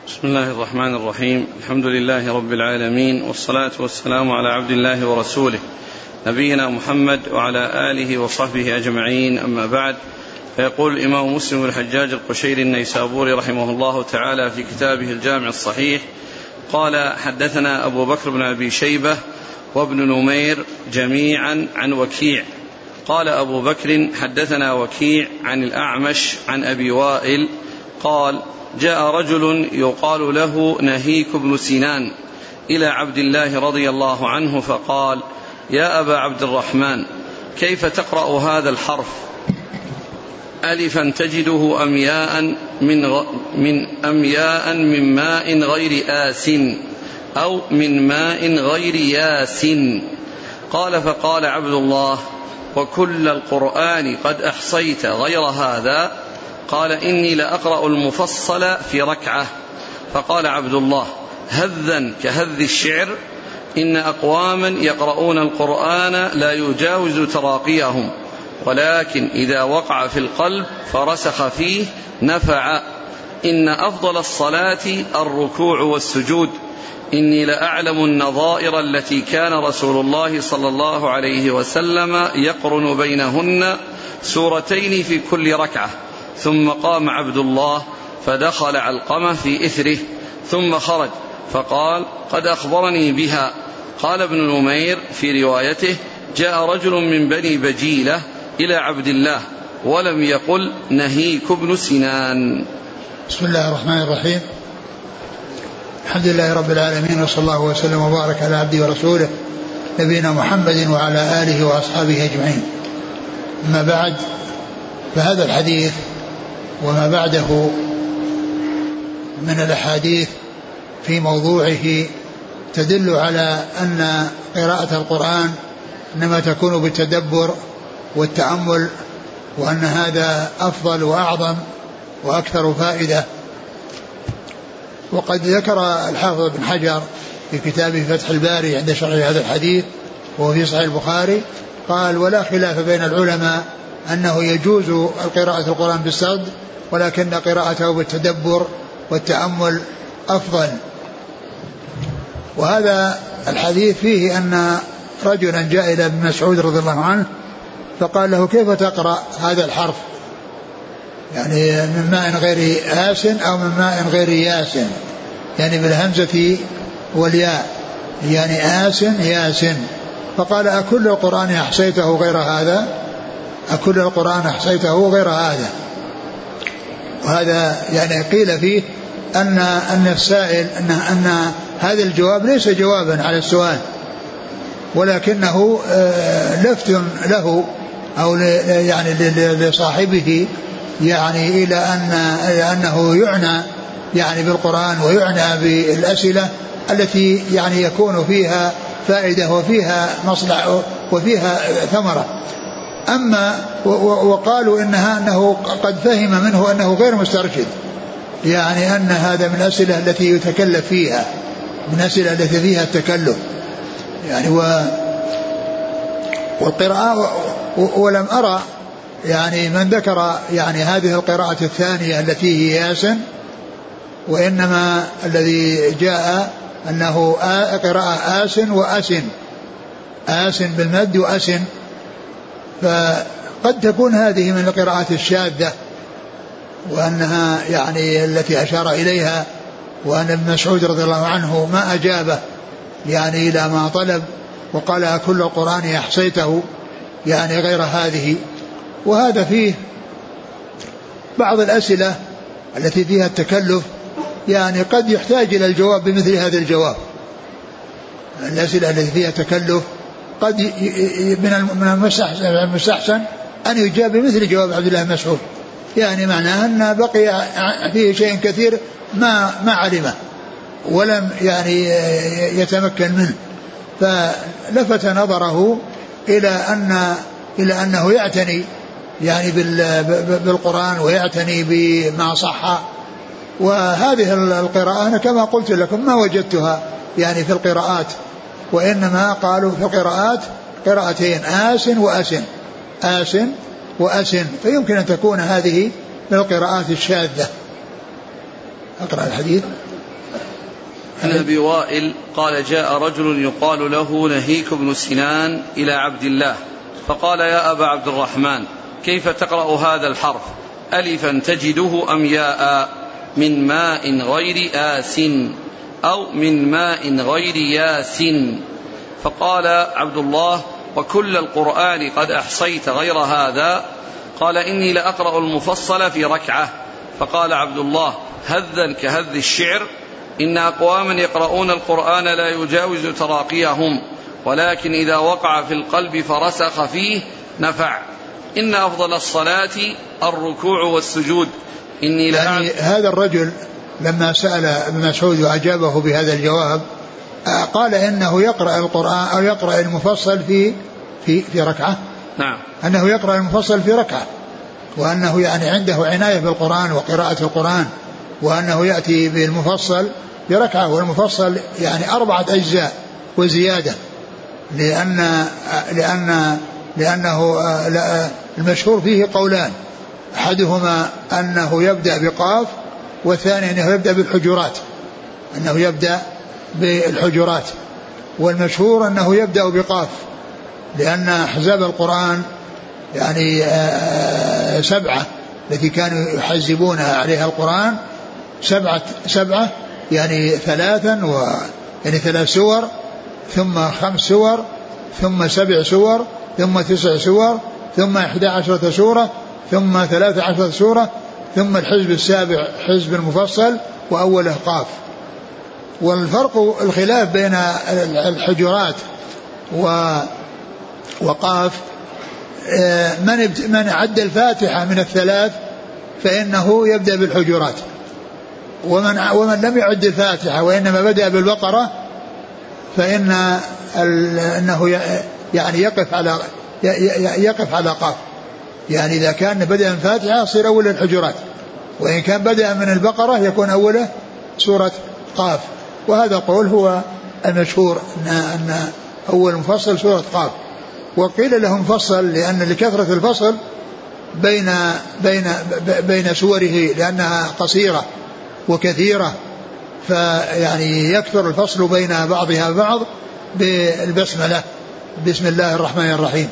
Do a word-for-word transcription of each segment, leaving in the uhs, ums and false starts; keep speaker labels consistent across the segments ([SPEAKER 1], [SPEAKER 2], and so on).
[SPEAKER 1] بسم الله الرحمن الرحيم. الحمد لله رب العالمين، والصلاة والسلام على عبد الله ورسوله نبينا محمد وعلى آله وصحبه أجمعين، أما بعد. فيقول الإمام مسلم الحجاج القشيري النيسابوري رحمه الله تعالى في كتابه الجامع الصحيح قال: حدثنا أبو بكر بن أبي شيبة وابن نمير جميعا عن وكيع. قال أبو بكر: حدثنا وكيع عن الأعمش عن أبي وائل قال: جاء رجل يقال له نهيك بن سنان إلى عبد الله رضي الله عنه فقال: يا أبا عبد الرحمن، كيف تقرأ هذا الحرف؟ ألفا تجده أمياء من, غ... من أمياء من ماء غير آس أو من ماء غير ياس. قال: فقال عبد الله: وكل القرآن قد أحصيت غير هذا؟ قال: إني لأقرأ المفصل في ركعة. فقال عبد الله: هذا كهذ الشعر؟ إن أقواما يقرؤون القرآن لا يجاوز تراقيهم، ولكن إذا وقع في القلب فرسخ فيه نفع. إن أفضل الصلاة الركوع والسجود. إني لأعلم النظائر التي كان رسول الله صلى الله عليه وسلم يقرن بينهن سورتين في كل ركعة. ثم قام عبد الله فدخل علقمة في إثره ثم خرج فقال: قد أخبرني بها. قال ابن نمير في روايته: جاء رجل من بني بجيلة إلى عبد الله ولم يقل نهيك بن سنان.
[SPEAKER 2] بسم الله الرحمن الرحيم. الحمد لله رب العالمين، وصلى الله وسلم وبارك على عبده ورسوله نبينا محمد وعلى آله وأصحابه أجمعين. أما بعد، فهذا الحديث وما بعده من الأحاديث في موضوعه تدل على أن قراءة القرآن إنما تكون بالتدبر والتأمل، وأن هذا أفضل وأعظم وأكثر فائدة. وقد ذكر الحافظ بن حجر في كتابه فتح الباري عند شرح هذا الحديث وهو في صحيح البخاري قال: ولا خلاف بين العلماء أنه يجوز القراءة القرآن بالسرد، ولكن قراءته بالتدبر والتأمل أفضل. وهذا الحديث فيه أن رجلا جاء إلى ابن مسعود رضي الله عنه فقال له: كيف تقرأ هذا الحرف؟ يعني من ماء غير آس أو من ماء غير ياس، يعني بالهمزة والياء، يعني آس ياس. فقال: أكل القرآن أحصيته غير هذا؟ أكل القرآن أحصيته غير هذا؟ وهذا يعني قيل فيه أن أن السائل أن أن هذا الجواب ليس جوابا على السؤال، ولكنه لفت له أو يعني لصاحبه يعني إلى أن أنه يعنى يعني بالقرآن ويعنى بالأسئلة التي يعني يكون فيها فائدة وفيها مصلحة وفيها ثمرة. أما وقالوا إنها أنه قد فهم منه أنه غير مسترشد، يعني أن هذا من الأسئلة التي يتكلف فيها، من الأسئلة التي فيها التكلف يعني و والقراءة. ولم أرى يعني من ذكر يعني هذه القراءة الثانية التي هي ياسن، وإنما الذي جاء أنه قراءة آسن وأسن، آسن بالمد وأسن. فقد تكون هذه من القراءات الشاذة، وأنها يعني التي أشار إليها، وأن ابن مسعود رضي الله عنه ما أجابه يعني إلى ما طلب، وقال: كل القرآن أحصيته، يعني غير هذه. وهذا فيه بعض الأسئلة التي فيها التكلف، يعني قد يحتاج إلى الجواب بمثل هذا الجواب. الأسئلة التي فيها تكلف قد من المستحسن أن يجاب بمثل جواب عبد الله بن مسعود، يعني معناه أن بقي فيه شيء كثير ما ما علمه ولم يعني يتمكن منه، فلفت نظره إلى أن إلى أنه يعتني يعني بالقرآن ويعتني بما صح. وهذه القراءة أنا كما قلت لكم ما وجدتها يعني في القراءات، وإنما قالوا في القراءات قراءتين آسن وأسن، آسن وأسن، فيمكن أن تكون هذه من القراءات الشاذة. أقرأ الحديث.
[SPEAKER 1] عن أبي وائل قال جاء رجل يقال له نهيك بن سنان إلى عبد الله فقال يا أبا عبد الرحمن كيف تقرأ هذا الحرف ألفا تجده أم ياء من ماء غير آس أو من ماء غير ياس؟ فقال عبد الله وكل القرآن قد أحصيت غير هذا؟ قال إني لأقرأ المفصل في ركعة. فقال عبد الله هذا كهذ الشعر إن أقواما يقرؤون القرآن لا يجاوز تراقيهم ولكن إذا وقع في القلب فرسخ فيه نفع. إن أفضل الصلاة الركوع والسجود. إني
[SPEAKER 2] يعني هذا الرجل لما سأل ابن مسعود وأجابه بهذا الجواب قال إنه يقرأ القرآن أو يقرأ المفصل في في في ركعة.
[SPEAKER 1] نعم.
[SPEAKER 2] أنه يقرأ المفصل في ركعة وأنه يعني عنده عناية بالقرآن وقراءة القرآن وأنه يأتي بالمفصل بركعة والمفصل يعني أربعة أجزاء وزيادة لأن لأن لأنه المشهور فيه قولان أحدهما أنه يبدأ بقاف والثاني أنه يبدأ بالحجرات أنه يبدأ بالحجرات والمشهور أنه يبدأ بقاف لأن أحزاب القرآن يعني سبعة التي كانوا يحزبون عليها القرآن سبعة سبعة يعني ثلاثا و يعني ثلاث سور ثم خمس سور ثم سبع سور ثم تسع سور ثم إحدى عشرة سورة ثم ثلاث عشرة سورة ثم الحزب السابع حزب المفصل وأوله قاف. والفرق الخلاف بين الحجرات و وقاف من من عد الفاتحة من الثلاث فإنه يبدأ بالحجرات ومن ومن لم يعد الفاتحة وإنما بدأ بالبقرة فإن أنه يعني يقف على يقف على قاف. يعني إذا كان بدأ من الفاتحة يصير أول الحجرات وإن كان بدأ من البقرة يكون أوله سورة قاف. وهذا قول هو المشهور أن أول مفصل سورة قاف. وقيل له مفصل لأن لكثرة الفصل بين بين بين سوره لأنها قصيرة وكثيرة فيعني يكثر الفصل بين بعضها بعض بالبسملة بسم الله الرحمن الرحيم.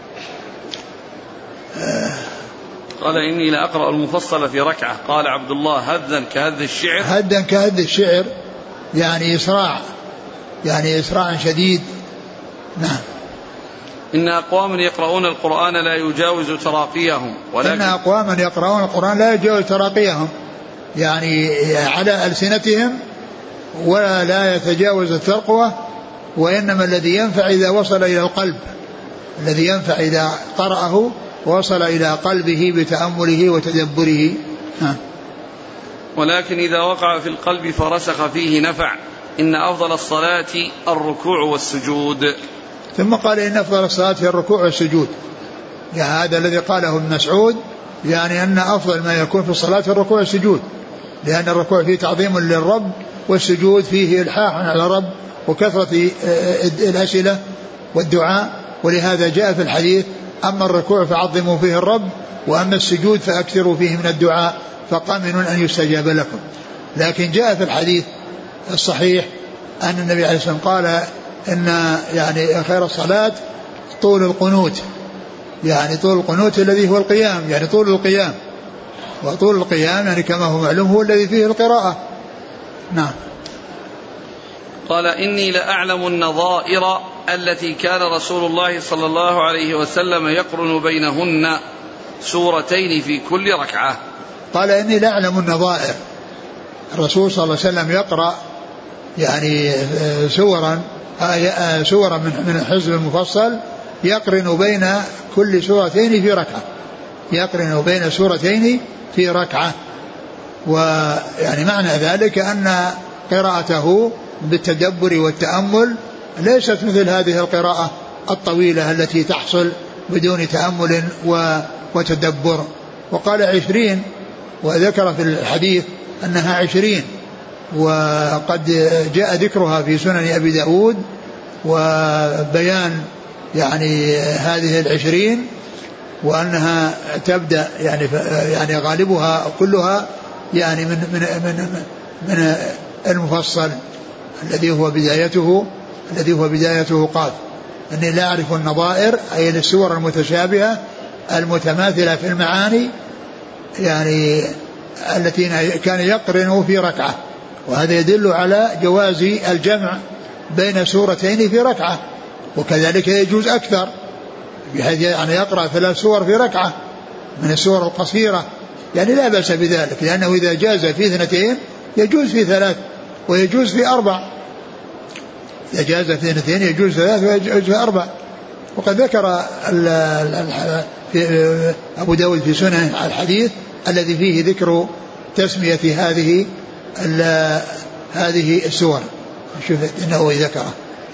[SPEAKER 1] قال إني لأقرأ المفصل في ركعة. قال عبد الله هدا كهد الشعر
[SPEAKER 2] هدا كهد الشعر يعني إسراع يعني إسراع شديد. نعم.
[SPEAKER 1] إن أقواما يقرؤون القرآن لا يجاوز تراقيهم ولكن
[SPEAKER 2] إن أقواما يقرؤون القرآن لا يجاوز تراقيهم يعني على ألسنتهم ولا لا يتجاوز الترقوة وإنما الذي ينفع إذا وصل إلى القلب الذي ينفع إذا قرأه وصل إلى قلبه بتأمله وتدبره. ها.
[SPEAKER 1] ولكن إذا وقع في القلب فرسخ فيه نفع. إن أفضل الصلاة الركوع والسجود.
[SPEAKER 2] ثم قال إن أفضل الصلاة هي الركوع والسجود. يعني هذا الذي قاله ابن مسعود يعني أن أفضل ما يكون في الصلاة الركوع والسجود لأن الركوع فيه تعظيم للرب والسجود فيه إلحاح على الرب وكثرة الأسئلة والدعاء. ولهذا جاء في الحديث أما الركوع فعظموا فيه الرب وأما السجود فأكثروا فيه من الدعاء فقامن أن يستجاب لكم. لكن جاء في الحديث الصحيح أن النبي عليه الصلاة والسلام قال إن يعني خير الصلاة طول القنوت يعني طول القنوت الذي هو القيام يعني طول القيام وطول القيام يعني كما هو معلوم هو الذي فيه القراءة. نعم.
[SPEAKER 1] قال إني لأعلم النظائر التي كان رسول الله صلى الله عليه وسلم يقرن بينهن سورتين في كل ركعة.
[SPEAKER 2] قال إني لأعلم النظائر الرسول صلى الله عليه وسلم يقرأ يعني سورا سورا من الحزب المفصل يقرن بين كل سورتين في ركعة يقرن بين سورتين في ركعة. ويعني معنى ذلك أن قراءته بالتدبر والتأمل ليست مثل هذه القراءة الطويلة التي تحصل بدون تأمل وتدبر. وقال عشرين وذكر في الحديث أنها عشرين وقد جاء ذكرها في سنن أبي داود وبيان يعني هذه العشرين وأنها تبدأ يعني يعني غالبها كلها يعني من من من, من المفصل الذي هو بدايته الذي هو بدايته قاف. أني لا أعرف النظائر أي السور المتشابهة المتماثلة في المعاني يعني التي كان يقرن في ركعة، وهذا يدل على جواز الجمع بين سورتين في ركعة، وكذلك يجوز أكثر بحيث يعني يقرأ ثلاث سور في ركعة من السور القصيرة، يعني لا بأس بذلك، لأنه إذا جاز في اثنتين يجوز في ثلاث ويجوز في أربع، إذا جاز في اثنتين يجوز في ثلاث ويجوز في أربع. وقد ذكر أبو داود في سنن الحديث الذي فيه ذكر تسمية هذه هذه السور، شوف إنه ذكره.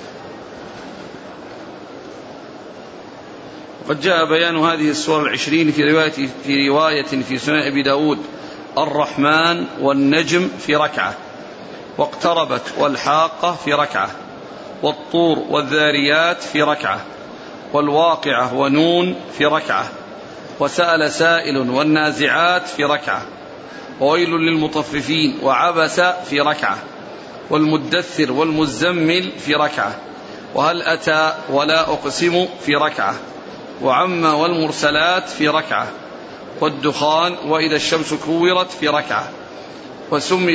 [SPEAKER 1] وقد جاء بيان هذه السور العشرين في رواية في رواية في سنن أبي داود: الرحمن والنجم في ركعة، واقتربت والحاقة في ركعة، والطور والذاريات في ركعة، والواقعة ونون في ركعة، وسأل سائل والنازعات في ركعة، وويل للمطففين وعبس في ركعة، والمدثر والمزمل في ركعة، وهل أتى ولا أقسم في ركعة، وعم والمرسلات في ركعة، والدخان وإذا الشمس كورت في ركعة، وسمي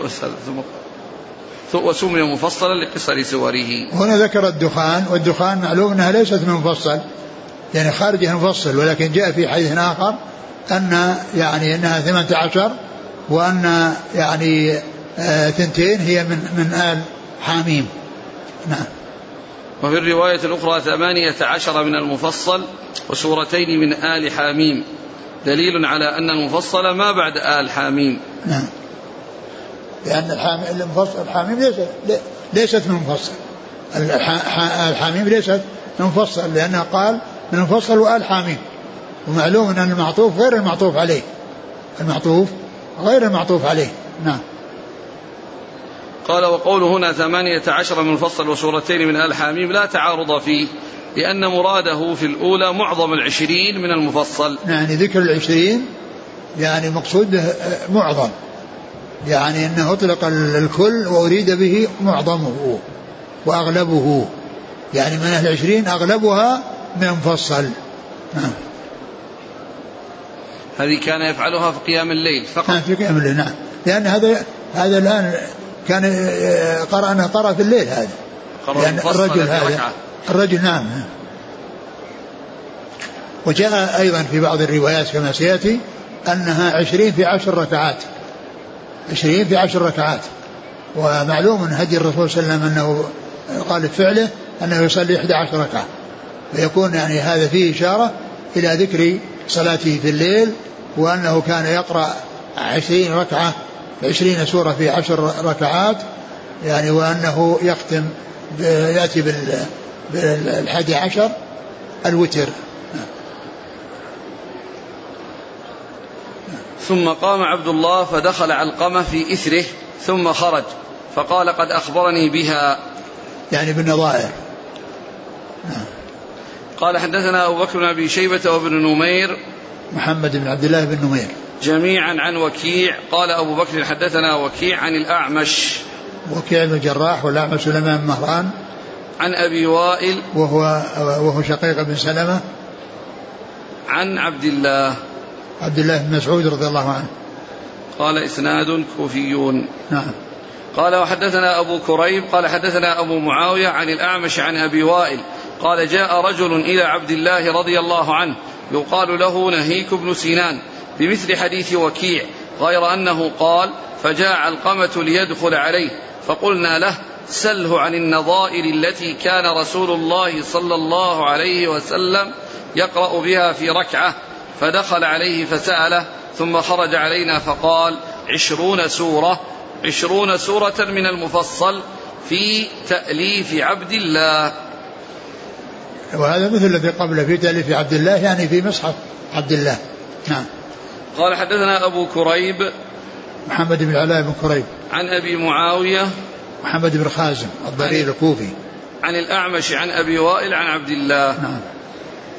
[SPEAKER 1] وسمي مفصلا لقصر سوره.
[SPEAKER 2] هنا ذكر الدخان، والدخان معلوم أنها ليست من مفصل يعني خارجها مفصل، ولكن جاء في حديث آخر أن يعني أنها ثمانية عشر، وأن يعني آه ثنتين هي من من آل حاميم. نعم.
[SPEAKER 1] وفي الرواية الأخرى ثمانية عشر من المفصل وسورتين من آل حاميم، دليل على أن المفصل ما بعد آل حاميم.
[SPEAKER 2] نعم. لأن المفصل الحاميم ليست ليست من مفصل، الحاميم ليست من مفصل، لأنه قال من مفصل وآل حاميم، ومعلوم أن المعطوف غير المعطوف عليه، المعطوف غير المعطوف عليه. نعم.
[SPEAKER 1] قال: وقوله هنا ثمانية عشر من مفصل وسورتين من آل حاميم لا تعارض فيه، لأن مراده في الأولى معظم العشرين من المفصل.
[SPEAKER 2] يعني ذكر العشرين يعني مقصود معظم، يعني أنه أطلق الكل وأريد به معظمه وأغلبه، يعني من أهل العشرين أغلبها من مفصل. نعم.
[SPEAKER 1] هذه كان يفعلها في قيام الليل فقط.
[SPEAKER 2] في قيام الليل. نعم. لأن هذا هذا الآن كان قرأ أنه قرأ في الليل هذا، لأن الرجل هذا الرجل. نعم. وجاء أيضا في بعض الروايات كما سيأتي أنها عشرين في عشر ركعات، عشرين في عشر ركعات. ومعلوم من هدي الرسول صلى الله عليه وسلم أنه قال في فعله أنه يصلي إحدى عشر ركعة، فيكون يعني هذا فيه إشارة إلى ذكر صلاته في الليل، وأنه كان يقرأ عشرين ركعة عشرين سورة في عشر ركعات، يعني وأنه يختم يأتي بالحادي عشر الوتر.
[SPEAKER 1] ثم قام عبد الله فدخل علقمة في إثره ثم خرج فقال: قد أخبرني بها،
[SPEAKER 2] يعني بالنظائر.
[SPEAKER 1] قال: حدثنا أبو بكر بن أبي شيبة وابن نمير
[SPEAKER 2] محمد بن عبد الله بن نمير
[SPEAKER 1] جميعا عن وكيع. قال أبو بكر: حدثنا وكيع عن الأعمش،
[SPEAKER 2] وكيع بن الجراح والأعمش سليمان بن مهران،
[SPEAKER 1] عن أبي وائل
[SPEAKER 2] وهو وهو شقيق بن سلمة،
[SPEAKER 1] عن عبد الله
[SPEAKER 2] عبد الله بن مسعود رضي الله عنه.
[SPEAKER 1] قال: إسناد كوفيون.
[SPEAKER 2] نعم.
[SPEAKER 1] قال: وحدثنا أبو كريب قال حدثنا أبو معاوية عن الأعمش عن أبي وائل قال: جاء رجل إلى عبد الله رضي الله عنه يقال له نهيك بن سنان بمثل حديث وكيع، غير أنه قال: فجاء علقمة ليدخل عليه فقلنا له: سله عن النظائر التي كان رسول الله صلى الله عليه وسلم يقرأ بها في ركعة، فدخل عليه فسأله ثم خرج علينا فقال: عشرون سورة عشرون سورة من المفصل في تأليف عبد الله.
[SPEAKER 2] وهذا مثل الذي قبله في تأليف عبد الله، يعني في مصحف عبد الله. نعم.
[SPEAKER 1] قال: حدثنا أبو كريب
[SPEAKER 2] محمد بن علاء بن كريب
[SPEAKER 1] عن أبي معاوية
[SPEAKER 2] محمد بن خازم الضرير الكوفي،
[SPEAKER 1] عن الأعمش عن أبي وائل عن عبد الله.
[SPEAKER 2] نعم.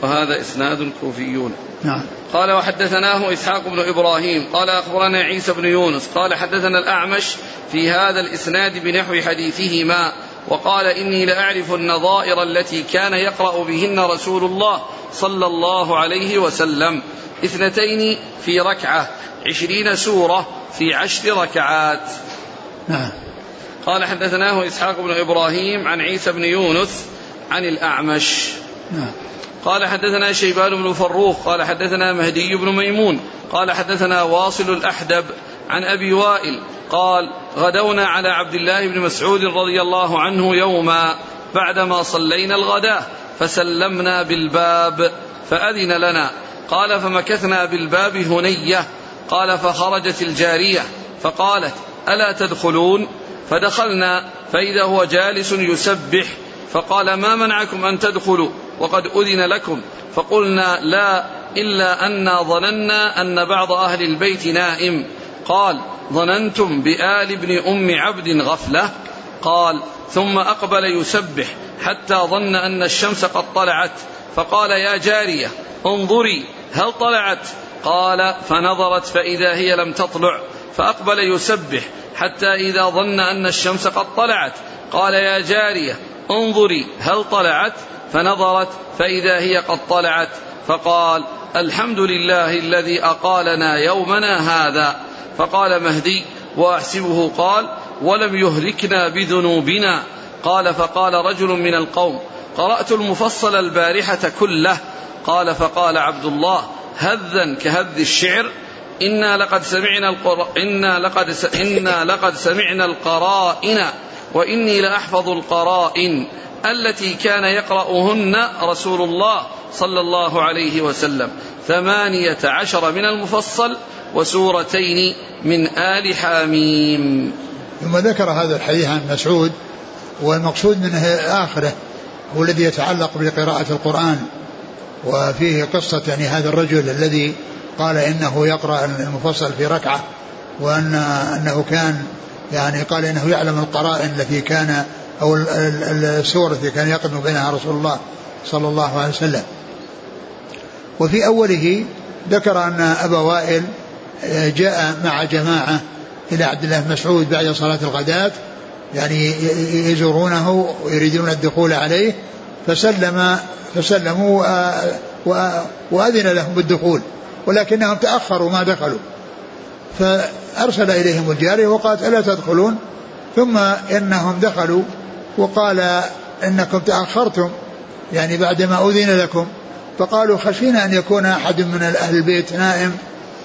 [SPEAKER 1] وهذا إسناد كوفيون.
[SPEAKER 2] نعم.
[SPEAKER 1] قال وحدثناه إسحاق بن إبراهيم قال أخبرنا عيسى بن يونس قال حدثنا الأعمش في هذا الإسناد بنحو حديثهما وقال إني لأعرف النظائر التي كان يقرأ بهن رسول الله صلى الله عليه وسلم اثنتين في ركعة عشرين سورة في عشر ركعات.
[SPEAKER 2] نعم.
[SPEAKER 1] قال حدثناه إسحاق بن إبراهيم عن عيسى بن يونس عن الأعمش.
[SPEAKER 2] نعم.
[SPEAKER 1] قال حدثنا شيبان بن فروخ قال حدثنا مهدي بن ميمون قال حدثنا واصل الأحدب عن أبي وائل قال غدونا على عبد الله بن مسعود رضي الله عنه يوما بعدما صلينا الغداة فسلمنا بالباب فأذن لنا قال فمكثنا بالباب هنية قال فخرجت الجارية فقالت ألا تدخلون فدخلنا فإذا هو جالس يسبح فقال ما منعكم أن تدخلوا وقد أذن لكم فقلنا لا إلا أننا ظننا أن بعض أهل البيت نائم قال ظننتم بآل ابن أم عبد غفلة قال ثم أقبل يسبح حتى ظن أن الشمس قد طلعت فقال يا جارية انظري هل طلعت قال فنظرت فإذا هي لم تطلع فأقبل يسبح حتى إذا ظن أن الشمس قد طلعت قال يا جارية انظري هل طلعت فنظرت فإذا هي قد طلعت فقال الحمد لله الذي أقالنا يومنا هذا فقال مهدي وأحسبه قال ولم يهلكنا بذنوبنا قال فقال رجل من القوم قرأت المفصل البارحة كله قال فقال عبد الله هذا كهذ الشعر إنا لقد سمعنا القر... إنا لقد س... إنا لقد سمعنا القرائن وإني لأحفظ القرائن التي كان يقرأهن رسول الله صلى الله عليه وسلم ثمانية عشر من المفصل وسورتين من آل حاميم.
[SPEAKER 2] ثم ذكر هذا الحديث عن مسعود والمقصود منه آخره هو الذي يتعلق بقراءة القرآن وفيه قصة يعني هذا الرجل الذي قال إنه يقرأ المفصل في ركعة وأن أنه كان يعني قال إنه يعلم القرائن التي كان أو السورة التي كان يقرأ بينها رسول الله صلى الله عليه وسلم. وفي أوله ذكر أن أبا وائل جاء مع جماعة إلى عبد الله بن مسعود بعد صلاة الغداة يعني يزورونه ويريدون الدخول عليه فسلم فسلموا وأذن لهم بالدخول ولكنهم تأخروا ما دخلوا فأرسل إليهم الجارية وقالت ألا تدخلون ثم إنهم دخلوا وقال إنكم تأخرتم يعني بعدما أذن لكم فقالوا خشينا أن يكون أحد من أهل البيت نائم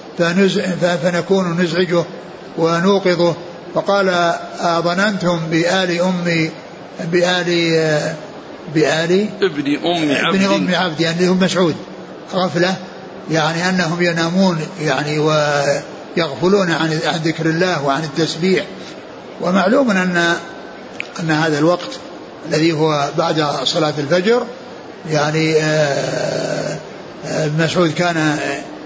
[SPEAKER 2] فنكون نزعجه ونوقظه فقال ظننتم بآل أمي بآل بآل
[SPEAKER 1] ابن أم عبد
[SPEAKER 2] ابن أم عبد يعني هم مسعود غفلة يعني أنهم ينامون يعني ويغفلون عن عن ذكر الله وعن التسبيح. ومعلوم أن أن هذا الوقت الذي هو بعد صلاة الفجر يعني مسعود كان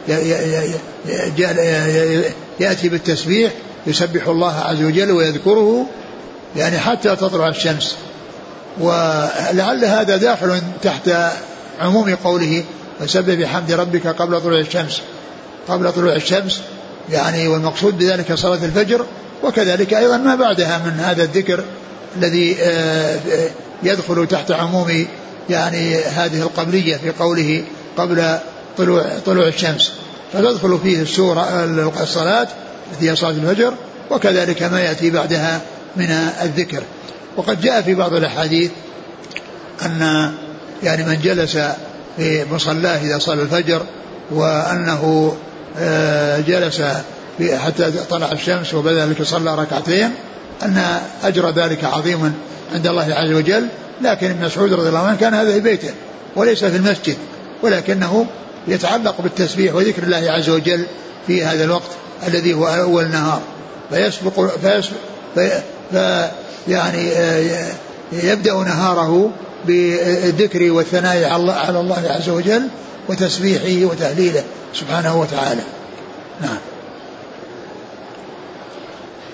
[SPEAKER 2] يأتي بالتسبيح يسبح الله عز وجل ويذكره يعني حتى تطلع الشمس. ولعل هذا داخل تحت عموم قوله وسبح بحمد ربك قبل طلوع الشمس قبل طلوع الشمس يعني والمقصود بذلك صلاة الفجر وكذلك أيضا ما بعدها من هذا الذكر الذي يدخل تحت عموم يعني هذه القبلية في قوله قبل طلوع طلوع الشمس فتدخل فيه السورة الصلاة التي هي صلاة الفجر وكذلك ما يأتي بعدها من الذكر. وقد جاء في بعض الأحاديث أن يعني من جلس في مصلاه إذا صلى الفجر وأنه جلس حتى طلع الشمس وبذلك صلى ركعتين أن أجر ذلك عظيم عند الله عز وجل. لكن ابن مسعود رضي الله عنه كان هذا في بيته وليس في المسجد ولكنه يتعلق بالتسبيح وذكر الله عز وجل في هذا الوقت الذي هو أول النهار فيسبق فيسبق في يعني يبدأ نهاره بالذكر والثناء على الله عز وجل وتسبيحه وتهليله سبحانه وتعالى. نعم.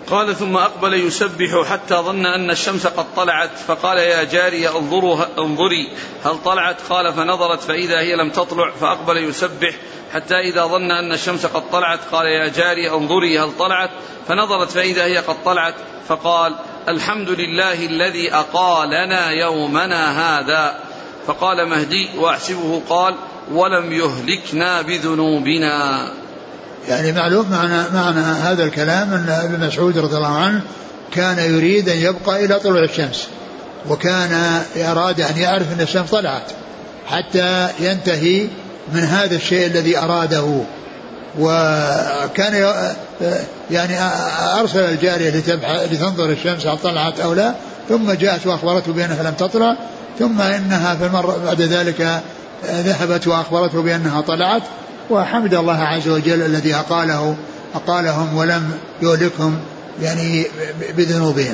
[SPEAKER 1] قال ثم أقبل يسبح حتى ظن أن الشمس قد طلعت فقال يا جارية انظري هل طلعت؟ قال فنظرت فإذا هي لم تطلع فأقبل يسبح حتى إذا ظن أن الشمس قد طلعت قال يا جارية انظري هل طلعت؟ فنظرت فإذا هي قد طلعت فقال الحمد لله الذي أقالنا يومنا هذا. فقال مهدي وأحسبه قال ولم يهلكنا بذنوبنا.
[SPEAKER 2] يعني معلوم معنى, معنى هذا الكلام أن ابن مسعود رضي الله عنه كان يريد أن يبقى إلى طلوع الشمس، وكان أراد أن يعرف أن الشمس طلعت حتى ينتهي من هذا الشيء الذي أراده. وكان يعني أرسل الجارية لتنظر الشمس هل طلعت أو لا، ثم جاءت وأخبرته بأنها لم تطلع، ثم إنها في المرة بعد ذلك ذهبت وأخبرته بأنها طلعت، وحمد الله عز وجل الذي أقاله أقالهم ولم يهلكهم يعني بذنوبهم.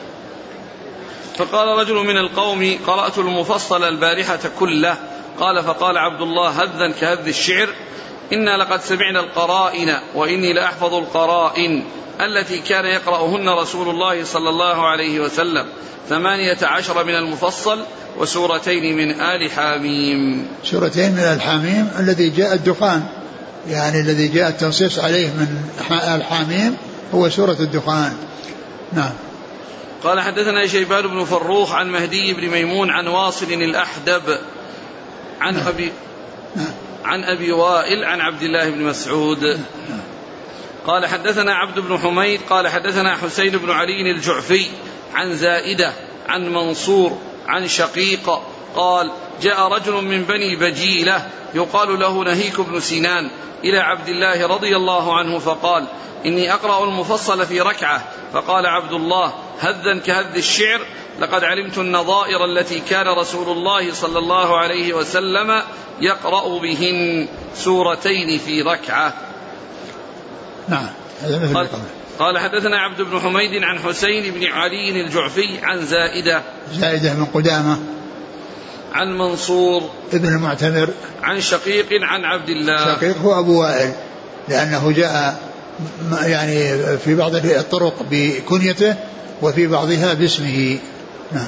[SPEAKER 1] فقال رجل من القوم قرأت المفصل البارحة كله. قال فقال عبد الله هذا كهذ الشعر إنا لقد سمعنا القرائن وإني لأحفظ القرائن التي كان يقرأهن رسول الله صلى الله عليه وسلم ثمانية عشر من المفصل وسورتين من آل حاميم.
[SPEAKER 2] سورتين من آل حاميم الذي جاء الدخان، يعني الذي جاء التنصيص عليه من آل حاميم هو سورة الدخان. نعم.
[SPEAKER 1] قال حدثنا شيبان بن فروخ عن مهدي بن ميمون عن واصل الأحدب عن نعم. أبي نعم. عن أبي وائل عن عبد الله بن مسعود. نعم. قال حدثنا عبد بن حميد قال حدثنا حسين بن علي الجعفي عن زائدة عن منصور عن شقيق قال جاء رجل من بني بجيلة يقال له نهيك بن سنان إلى عبد الله رضي الله عنه فقال إني أقرأ المفصل في ركعة. فقال عبد الله هذا كهذ الشعر لقد علمت النظائر التي كان رسول الله صلى الله عليه وسلم يقرأ بهن سورتين في ركعة.
[SPEAKER 2] نعم.
[SPEAKER 1] قال, قال حدثنا عبد بن حميد عن حسين بن علي الجعفي عن زائدة
[SPEAKER 2] زائدة من قدامة
[SPEAKER 1] عن منصور
[SPEAKER 2] ابن المعتمر عن
[SPEAKER 1] شقيق عن عبد الله.
[SPEAKER 2] شقيق هو أبو وائل لأنه جاء يعني في بعض الطرق بكنيته وفي بعضها باسمه. نعم.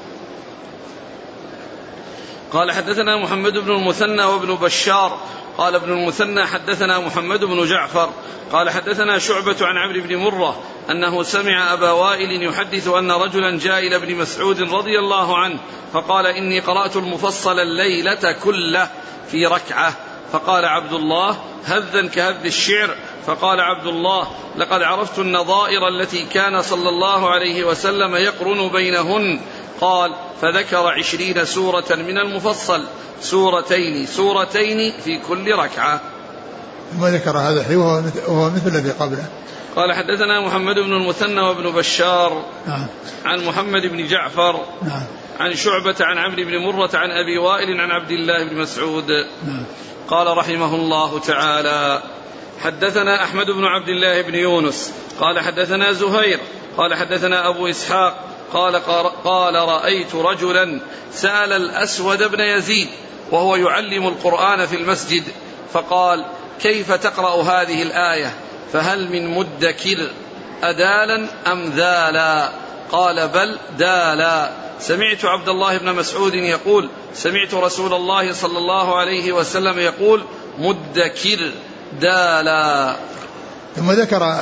[SPEAKER 1] قال حدثنا محمد بن المثنى وابن بشار قال ابن المثنى حدثنا محمد بن جعفر قال حدثنا شعبة عن عمرو بن مرة أنه سمع أبا وائل يحدث أن رجلا جاء إلى ابن مسعود رضي الله عنه فقال إني قرأت المفصل الليلة كله في ركعة. فقال عبد الله هذا كهذ الشعر. فقال عبد الله لقد عرفت النظائر التي كان صلى الله عليه وسلم يقرن بينهن. قال فذكر عشرين سورة من المفصل سورتين سورتين في كل ركعة.
[SPEAKER 2] ما ذكر هذا وهو مثل الذي قبله.
[SPEAKER 1] قال حدثنا محمد بن المثنى وابن بشار
[SPEAKER 2] نعم.
[SPEAKER 1] عن محمد بن جعفر
[SPEAKER 2] نعم.
[SPEAKER 1] عن شعبة عن عمرو بن مرة عن أبي وائل عن عبد الله بن مسعود.
[SPEAKER 2] نعم. قال
[SPEAKER 1] رحمه الله تعالى حدثنا أحمد بن عبد الله بن يونس قال حدثنا زهير قال حدثنا أبو إسحاق قال قال رأيت رجلا سأل الأسود بن يزيد وهو يعلم القرآن في المسجد فقال كيف تقرأ هذه الآية فهل من مدكر أدالا أم ذالا؟ قال بل دالا. سمعت عبد الله بن مسعود يقول سمعت رسول الله صلى الله عليه وسلم يقول مدكر دالا.
[SPEAKER 2] ثم ذكر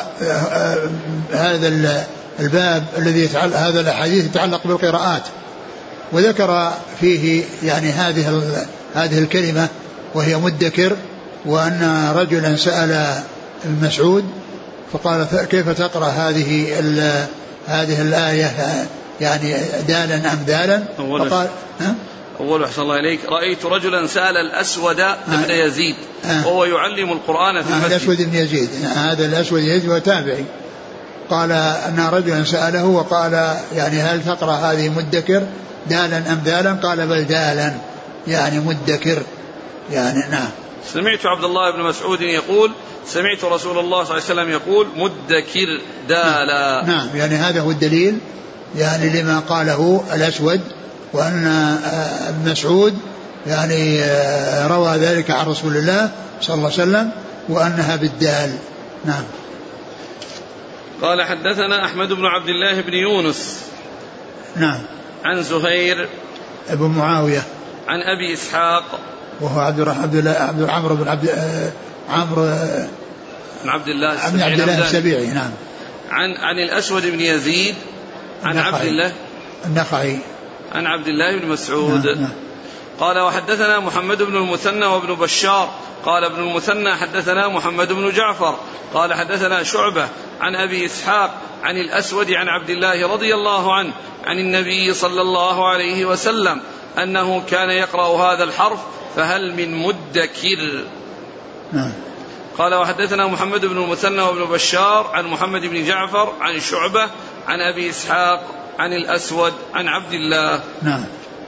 [SPEAKER 2] هذا الباب الذي يتعلق هذا الحديث يتعلق بالقراءات، وذكر فيه يعني هذه هذه الكلمة وهي مدكر، وأن رجلا سأل المسعود فقال كيف تقرأ هذه هذه الآية يعني دالا أم ذالا؟ فقال ها؟
[SPEAKER 1] أول أحسن الله إليك رأيت رجلا سأل الأسود بن يزيد وهو يعلم القرآن في المسجد.
[SPEAKER 2] الأسود بن يزيد هذا الأسود بن يزيد هو تابعي. قال أن رجلا سأله وقال يعني هل تقرأ هذه مدكر دالا أم ذالا؟ قال بل دالا يعني مدكر يعني. نعم.
[SPEAKER 1] سمعت عبد الله بن مسعود يقول سمعت رسول الله صلى الله عليه وسلم يقول مدكر دالا.
[SPEAKER 2] نعم. يعني هذا هو الدليل يعني لما قاله الأسود، وأن ابن مسعود يعني روى ذلك عن رسول الله صلى الله عليه وسلم وأنها بالدال. نعم.
[SPEAKER 1] قال حدثنا أحمد بن عبد الله بن يونس
[SPEAKER 2] نعم
[SPEAKER 1] عن زهير
[SPEAKER 2] ابن معاوية
[SPEAKER 1] عن أبي إسحاق
[SPEAKER 2] وهو عبد عبد عبد عمرو بن عبد عمرو
[SPEAKER 1] بن عبد الله
[SPEAKER 2] عبد الله السبيعي نعم
[SPEAKER 1] عن عن الأسود بن يزيد عن عبد الله
[SPEAKER 2] النخعي
[SPEAKER 1] عن عبد الله بن مسعود
[SPEAKER 2] نعم نعم.
[SPEAKER 1] قال وحدثنا محمد بن المثنى وابن بشار قال ابن المثنى حدثنا محمد بن جعفر قال حدثنا شعبة عن أبي إسحاق عن الأسود عن عبد الله رضي الله عنه عن النبي صلى الله عليه وسلم أنه كان يقرأ هذا الحرف فهل من مدكر.
[SPEAKER 2] نعم.
[SPEAKER 1] قال وحدثنا محمد بن المثنى وابن بشار عن محمد بن جعفر عن شعبة عن أبي إسحاق عن الأسود عن عبد الله.
[SPEAKER 2] نعم.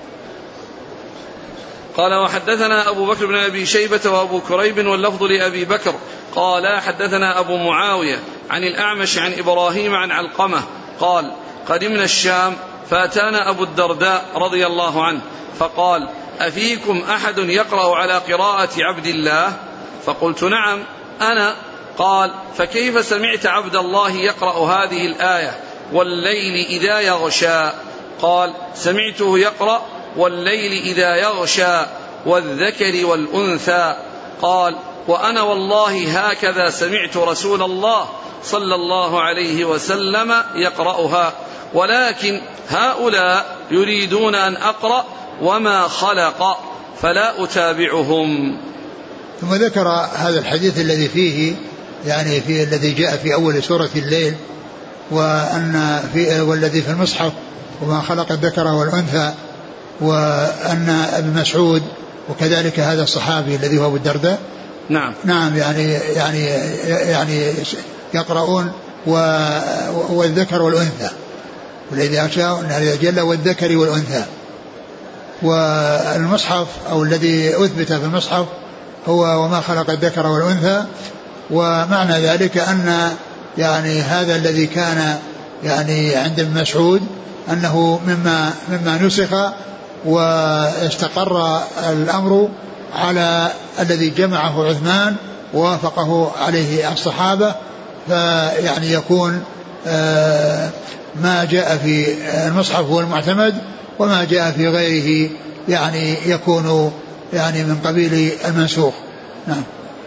[SPEAKER 1] قال وحدثنا أبو بكر بن أبي شيبة وأبو كريب واللفظ لأبي بكر قال حدثنا أبو معاوية عن الأعمش عن إبراهيم عن علقمة قال قدمنا الشام فأتانا أبو الدرداء رضي الله عنه فقال أفيكم أحد يقرأ على قراءة عبد الله؟ فقلت نعم أنا. قال فكيف سمعت عبد الله يقرأ هذه الآية والليل إذا يغشى؟ قال سمعته يقرأ والليل إذا يغشى والذكر والأنثى. قال وأنا والله هكذا سمعت رسول الله صلى الله عليه وسلم يقرأها ولكن هؤلاء يريدون أن أقرأ وما خلق فلا أتابعهم.
[SPEAKER 2] ثم ذكر هذا الحديث الذي فيه يعني في الذي جاء في أول سورة الليل وأن في والذي في المصحف وما خلق الذكر والأنثى وأن ابن مسعود وكذلك هذا الصحابي الذي هو أبو الدرداء
[SPEAKER 1] نعم
[SPEAKER 2] نعم يعني يعني يعني يقرؤون والذكر والأنثى والذي أشاء أن جل والذكر والأنثى. والمصحف أو الذي أثبت في المصحف هو وما خلق الذكر والأنثى. ومعنى ذلك أن يعني هذا الذي كان يعني عند ابن مسعود أنه مما مما نسخ واستقر الأمر على الذي جمعه عثمان ووافقه عليه الصحابة فيعني يكون ما جاء في المصحف هو المعتمد وما جاء في غيره يعني يكون يعني من قبيل المنسوخ. نعم.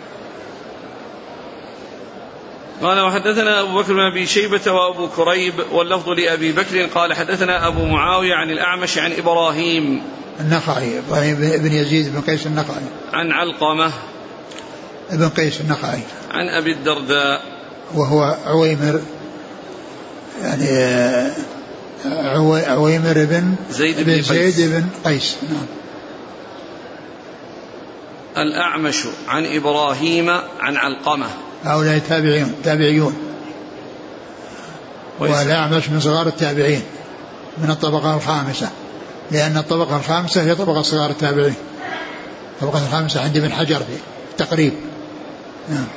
[SPEAKER 1] قال وحدثنا أبو بكر بن أبي شيبة وأبو كريب واللفظ لأبي بكر قال حدثنا أبو معاوية عن الأعمش عن إبراهيم
[SPEAKER 2] النخعي إبراهيم بن يزيد بن قيس النخعي
[SPEAKER 1] عن علقمة
[SPEAKER 2] ابن قيس النخعي عن
[SPEAKER 1] أبي الدرداء
[SPEAKER 2] وهو عويمر يعني عويمر بن
[SPEAKER 1] زيد بن,
[SPEAKER 2] زيد بن قيس. نعم.
[SPEAKER 1] الأعمش عن إبراهيم عن علقمة
[SPEAKER 2] هؤلاء تابعين تابعيون والأعمش من صغار التابعين من الطبقة الخامسة لأن الطبقة الخامسة هي طبقة صغار التابعين. الطبقة الخامسة عند ابن حجر في تقريب. نعم.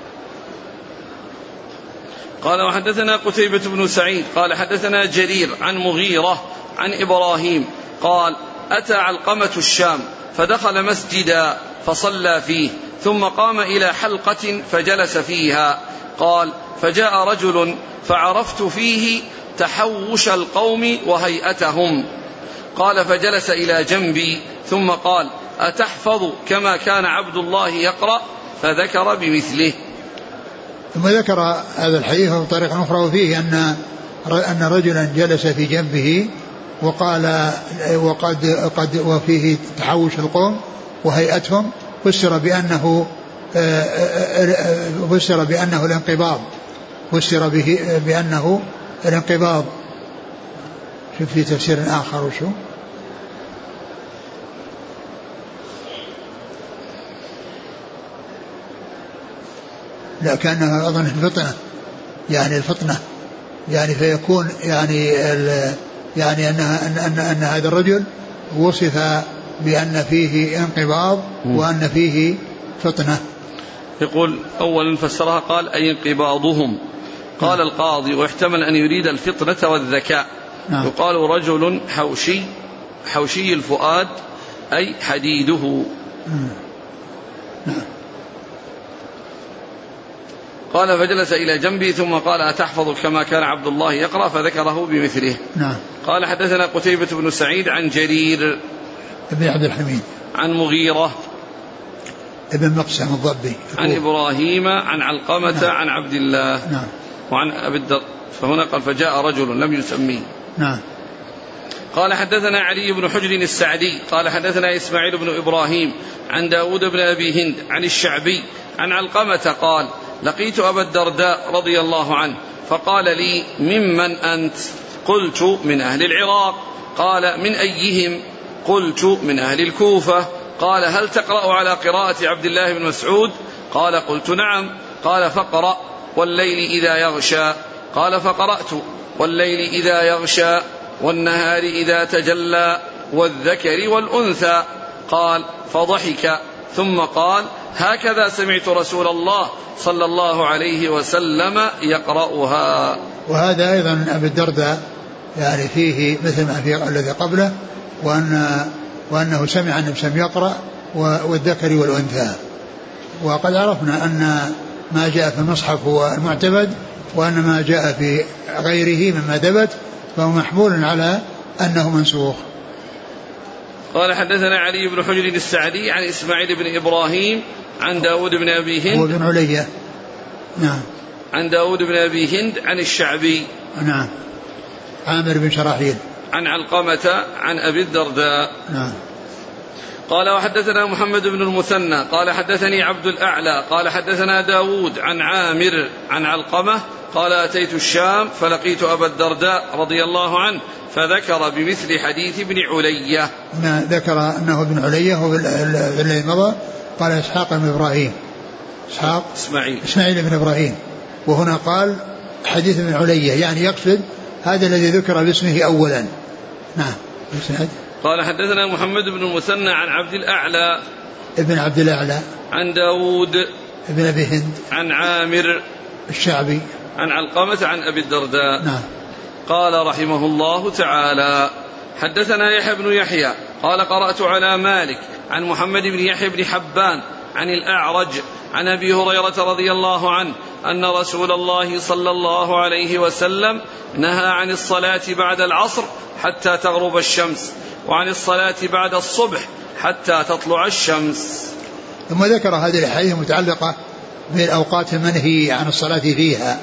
[SPEAKER 1] قال وحدثنا قتيبة بن سعيد قال حدثنا جرير عن مغيرة عن إبراهيم قال أتى علقمة الشام فدخل مسجدا فصلى فيه ثم قام إلى حلقة فجلس فيها. قال فجاء رجل فعرفت فيه تحوش القوم وهيئتهم. قال فجلس إلى جنبي ثم قال أتحفظ كما كان عبد الله يقرأ؟ فذكر بمثله.
[SPEAKER 2] ثم ذكر هذا الحديث بطريقة أخرى وفيه أن أن رجلا جلس في جنبه وقال وقد قد وفيه تحوش القوم وهيئتهم فسر بأنه فسر بأنه الانقباض فسر به بأنه الانقباض. شوف في تفسير آخر وشو لا كأنه أظن الفطنة يعني الفطنة يعني فيكون يعني يعني أنها أن, أن, أن هذا الرجل وصف بأن فيه انقباض وأن فيه فطنة.
[SPEAKER 1] يقول أولا فسرها قال أي انقباضهم. قال القاضي واحتمل أن يريد الفطنة والذكاء.
[SPEAKER 2] نعم.
[SPEAKER 1] يقال رجل حوشي حوشي الفؤاد أي حديده.
[SPEAKER 2] نعم.
[SPEAKER 1] قال فجلس إلى جنبي ثم قال أتحفظ كما كان عبد الله يقرأ فذكره بمثله.
[SPEAKER 2] نعم.
[SPEAKER 1] قال حدثنا قتيبة بن سعيد عن جرير
[SPEAKER 2] ابن عبد الحميد
[SPEAKER 1] عن مغيرة
[SPEAKER 2] ابن مقسم الضبي
[SPEAKER 1] عن إبراهيم عن علقمة نعم. عن عبد الله
[SPEAKER 2] نعم.
[SPEAKER 1] وعن أبي الدر فهنا قال فجاء رجل لم يسميه.
[SPEAKER 2] نعم.
[SPEAKER 1] قال حدثنا علي بن حجر السعدي قال حدثنا إسماعيل بن إبراهيم عن داود بن أبي هند عن الشعبي عن علقمة قال لقيت أبا الدرداء رضي الله عنه فقال لي ممن أنت؟ قلت من أهل العراق. قال من أيهم؟ قلت من أهل الكوفة. قال هل تقرأ على قراءة عبد الله بن مسعود؟ قال قلت نعم. قال فاقرأ والليل إذا يغشى. قال فقرأت والليل إذا يغشى والنهار إذا تجلى والذكر والأنثى. قال فضحك ثم قال هكذا سمعت رسول الله صلى الله عليه وسلم يقرأها.
[SPEAKER 2] وهذا أيضا أبي الدرداء يعني فيه مثل ما في الذي قبله وأن وأنه سمع النبي صلى الله عليه وسلم يقرأ والذكر والأنثى. وقد عرفنا أن ما جاء في المصحف هو المعتمد وأن ما جاء في غيره مما ثبت فهو محمول على أنه منسوخ.
[SPEAKER 1] قال حدثنا علي بن حجر السعدي عن إسماعيل بن إبراهيم عن داود بن أبي هند
[SPEAKER 2] هو بن علية نعم
[SPEAKER 1] عن داود بن أبي هند عن الشعبي
[SPEAKER 2] نعم عامر بن شراحيل
[SPEAKER 1] عن علقمة عن أبي الدرداء
[SPEAKER 2] نعم.
[SPEAKER 1] قال وحدثنا محمد بن المثنى قال حدثني عبد الأعلى قال حدثنا داود عن عامر عن علقمة قال أتيت الشام فلقيت أبا الدرداء رضي الله عنه فذكر بمثل حديث ابن علية.
[SPEAKER 2] ما ذكر أنه ابن علية هو الذي مضى. قال إسحاق بن إبراهيم إسحاق
[SPEAKER 1] إسماعيل
[SPEAKER 2] إسماعيل بن إبراهيم وهنا قال حديث ابن علية يعني يقصد هذا الذي ذكر باسمه أولا. نعم.
[SPEAKER 1] قال حدثنا محمد بن المثنى عن عبد الأعلى
[SPEAKER 2] ابن عبد الأعلى
[SPEAKER 1] عن داود
[SPEAKER 2] ابن أبي هند
[SPEAKER 1] عن عامر
[SPEAKER 2] الشعبي
[SPEAKER 1] عن علقمة عن أبي الدرداء.
[SPEAKER 2] نعم.
[SPEAKER 1] قال رحمه الله تعالى حدثنا يحيى بن يحيى قال قرأت على مالك عن محمد بن يحيى بن حبان عن الأعرج عن أبي هريرة رضي الله عنه أن رسول الله صلى الله عليه وسلم نهى عن الصلاة بعد العصر حتى تغرب الشمس وعن الصلاة بعد الصبح حتى تطلع الشمس.
[SPEAKER 2] ثم ذكر هذه الأحاديث المتعلقة بالأوقات المنهي عن الصلاة فيها.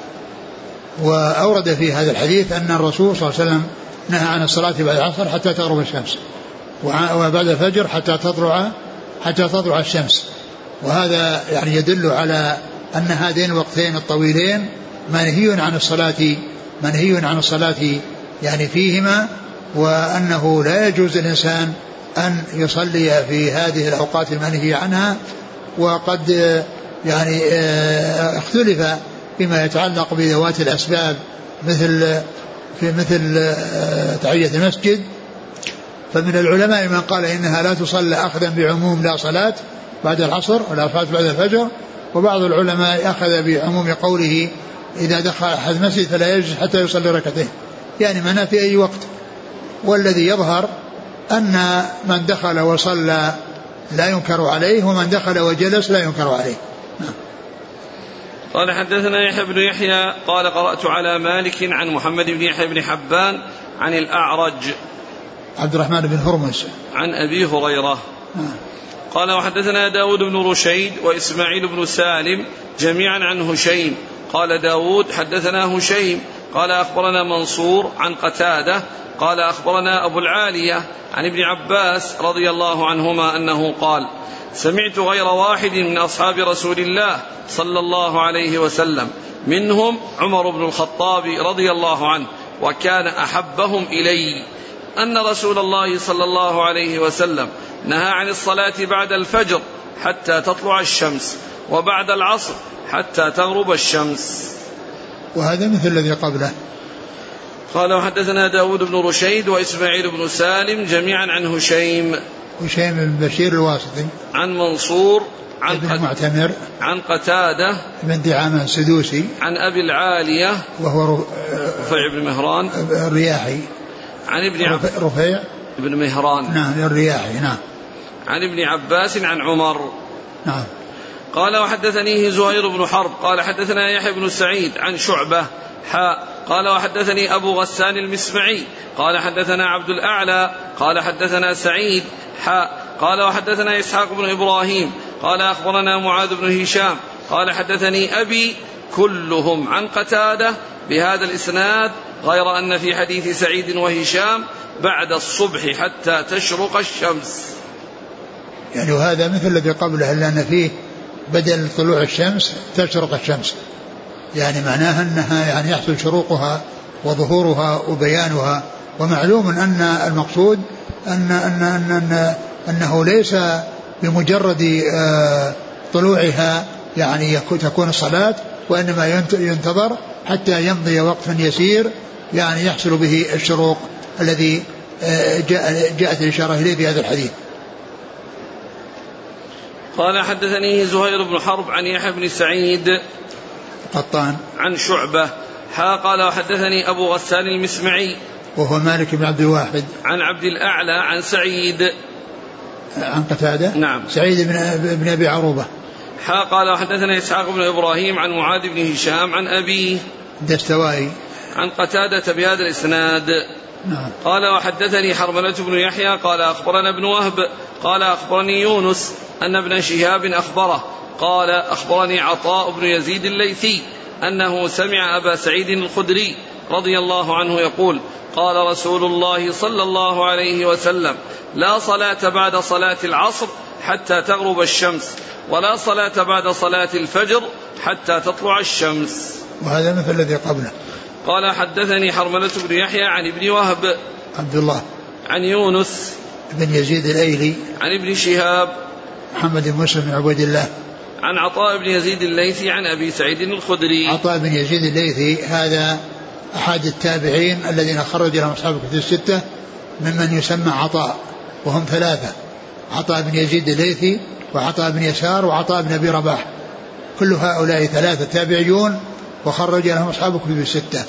[SPEAKER 2] وأورد في هذا الحديث أن الرسول صلى الله عليه وسلم نهى عن الصلاة بعد العصر حتى تغرب الشمس وبعد الفجر حتى تطلع حتى تطلع الشمس. وهذا يعني يدل على أن هذين الوقتين الطويلين منهي عن الصلاة منهي عن الصلاة يعني فيهما وأنه لا يجوز الإنسان أن يصلي في هذه الأوقات المنهي عنها. وقد يعني اختلف فيما يتعلق بذوات الأسباب مثل في مثل تحية المسجد. فمن العلماء من قال إنها لا تصلى أخذا بعموم لا صلاة بعد العصر ولا صلاة بعد الفجر. وبعض العلماء أخذ بعموم قوله إذا دخل أحد المسجد فلا يجلس حتى يصلي ركعتين يعني منها في أي وقت. والذي يظهر أن من دخل وصلى لا ينكر عليه ومن دخل وجلس لا ينكر عليه.
[SPEAKER 1] قال حدثنا يحيى بن يحيى قال قرأت على مالك عن محمد بن يحيى بن حبان عن الأعرج
[SPEAKER 2] عبد الرحمن بن هرمز
[SPEAKER 1] عن أبي هريرة. قال وحدثنا داود بن رشيد وإسماعيل بن سالم جميعا عن هشيم. قال داود حدثنا هشيم قال أخبرنا منصور عن قتادة قال أخبرنا أبو العالية عن ابن عباس رضي الله عنهما أنه قال سمعت غير واحد من أصحاب رسول الله صلى الله عليه وسلم منهم عمر بن الخطاب رضي الله عنه وكان أحبهم إلي أن رسول الله صلى الله عليه وسلم نهى عن الصلاة بعد الفجر حتى تطلع الشمس وبعد العصر حتى تغرب الشمس.
[SPEAKER 2] وهذا مثل الذي قبله.
[SPEAKER 1] قال وحدثنا داود بن رشيد وإسماعيل بن سالم جميعا عن هشيم
[SPEAKER 2] هشيم بن بشير الواسطي
[SPEAKER 1] عن منصور عن
[SPEAKER 2] ابن معتمر
[SPEAKER 1] عن قتادة
[SPEAKER 2] بن دعامة السدوسي
[SPEAKER 1] عن أبي العالية
[SPEAKER 2] وهو
[SPEAKER 1] رفيع بن مهران
[SPEAKER 2] الرياحي
[SPEAKER 1] عن ابن عب...
[SPEAKER 2] رفيع
[SPEAKER 1] بن مهران
[SPEAKER 2] نعم الرياحي نعم
[SPEAKER 1] عن ابن عباس عن عمر.
[SPEAKER 2] نعم.
[SPEAKER 1] قال وحدثنيه زهير بن حرب قال حدثنا يحيى بن سعيد عن شعبة حاء قال وحدثني أبو غسان المسمعي قال حدثنا عبد الأعلى قال حدثنا سعيد حاء قال وحدثنا إسحاق بن إبراهيم قال أخبرنا معاذ بن هشام قال حدثني أبي كلهم عن قتادة بهذا الإسناد غير أن في حديث سعيد وهشام بعد الصبح حتى تشرق الشمس.
[SPEAKER 2] يعني وهذا مثل الذي قبله إلا أن فيه بدل طلوع الشمس تشرق الشمس، يعني معناها أنها يعني يحصل شروقها وظهورها وبيانها. ومعلوم أن المقصود أن أن أن أن أنه ليس بمجرد طلوعها يعني تكون الصلاة، وإنما ينتظر حتى يمضي وقت يسير يعني يحصل به الشروق الذي جاءت الإشارة إليه في هذا الحديث.
[SPEAKER 1] قال حدثني زهير بن حرب عن يحيى بن سعيد
[SPEAKER 2] قطان
[SPEAKER 1] عن شعبة حا قال وحدثني أبو غسان المسمعي
[SPEAKER 2] وهو مالك بن عبد الواحد
[SPEAKER 1] عن عبد الأعلى عن سعيد
[SPEAKER 2] عن قتادة
[SPEAKER 1] نعم
[SPEAKER 2] سعيد بن, بن أبي عروبة
[SPEAKER 1] حا قال وحدثنا إسحاق بن إبراهيم عن معاذ بن هشام عن أبيه
[SPEAKER 2] دستوائي
[SPEAKER 1] عن قتادة بهذا الإسناد.
[SPEAKER 2] نعم.
[SPEAKER 1] قال وحدثني حرملة بن يحيى قال أخبرنا ابن وهب قال أخبرني يونس أن ابن شهاب أخبره قال أخبرني عطاء بن يزيد الليثي أنه سمع أبا سعيد الخدري رضي الله عنه يقول قال رسول الله صلى الله عليه وسلم لا صلاة بعد صلاة العصر حتى تغرب الشمس ولا صلاة بعد صلاة الفجر حتى تطلع الشمس.
[SPEAKER 2] وهذا مثل الذي قبله.
[SPEAKER 1] قال حدثني حرملة بن يحيى عن ابن وهب
[SPEAKER 2] عبد الله
[SPEAKER 1] عن يونس
[SPEAKER 2] بن يزيد الأيلي
[SPEAKER 1] عن ابن شهاب
[SPEAKER 2] محمد بن مسلم بن عبيد الله
[SPEAKER 1] عن عطاء بن يزيد الليثي عن أبي سعيد الخدري.
[SPEAKER 2] عطاء بن يزيد الليثي هذا أحد التابعين الذين خرج لهم أصحاب الكتب الستة ممن يسمى عطاء، وهم ثلاثة: عطاء بن يزيد الليثي وعطاء بن يسار وعطاء بن أبي رباح، كل هؤلاء ثلاثة تابعيون وخرج لهم أصحاب الكتب الستة.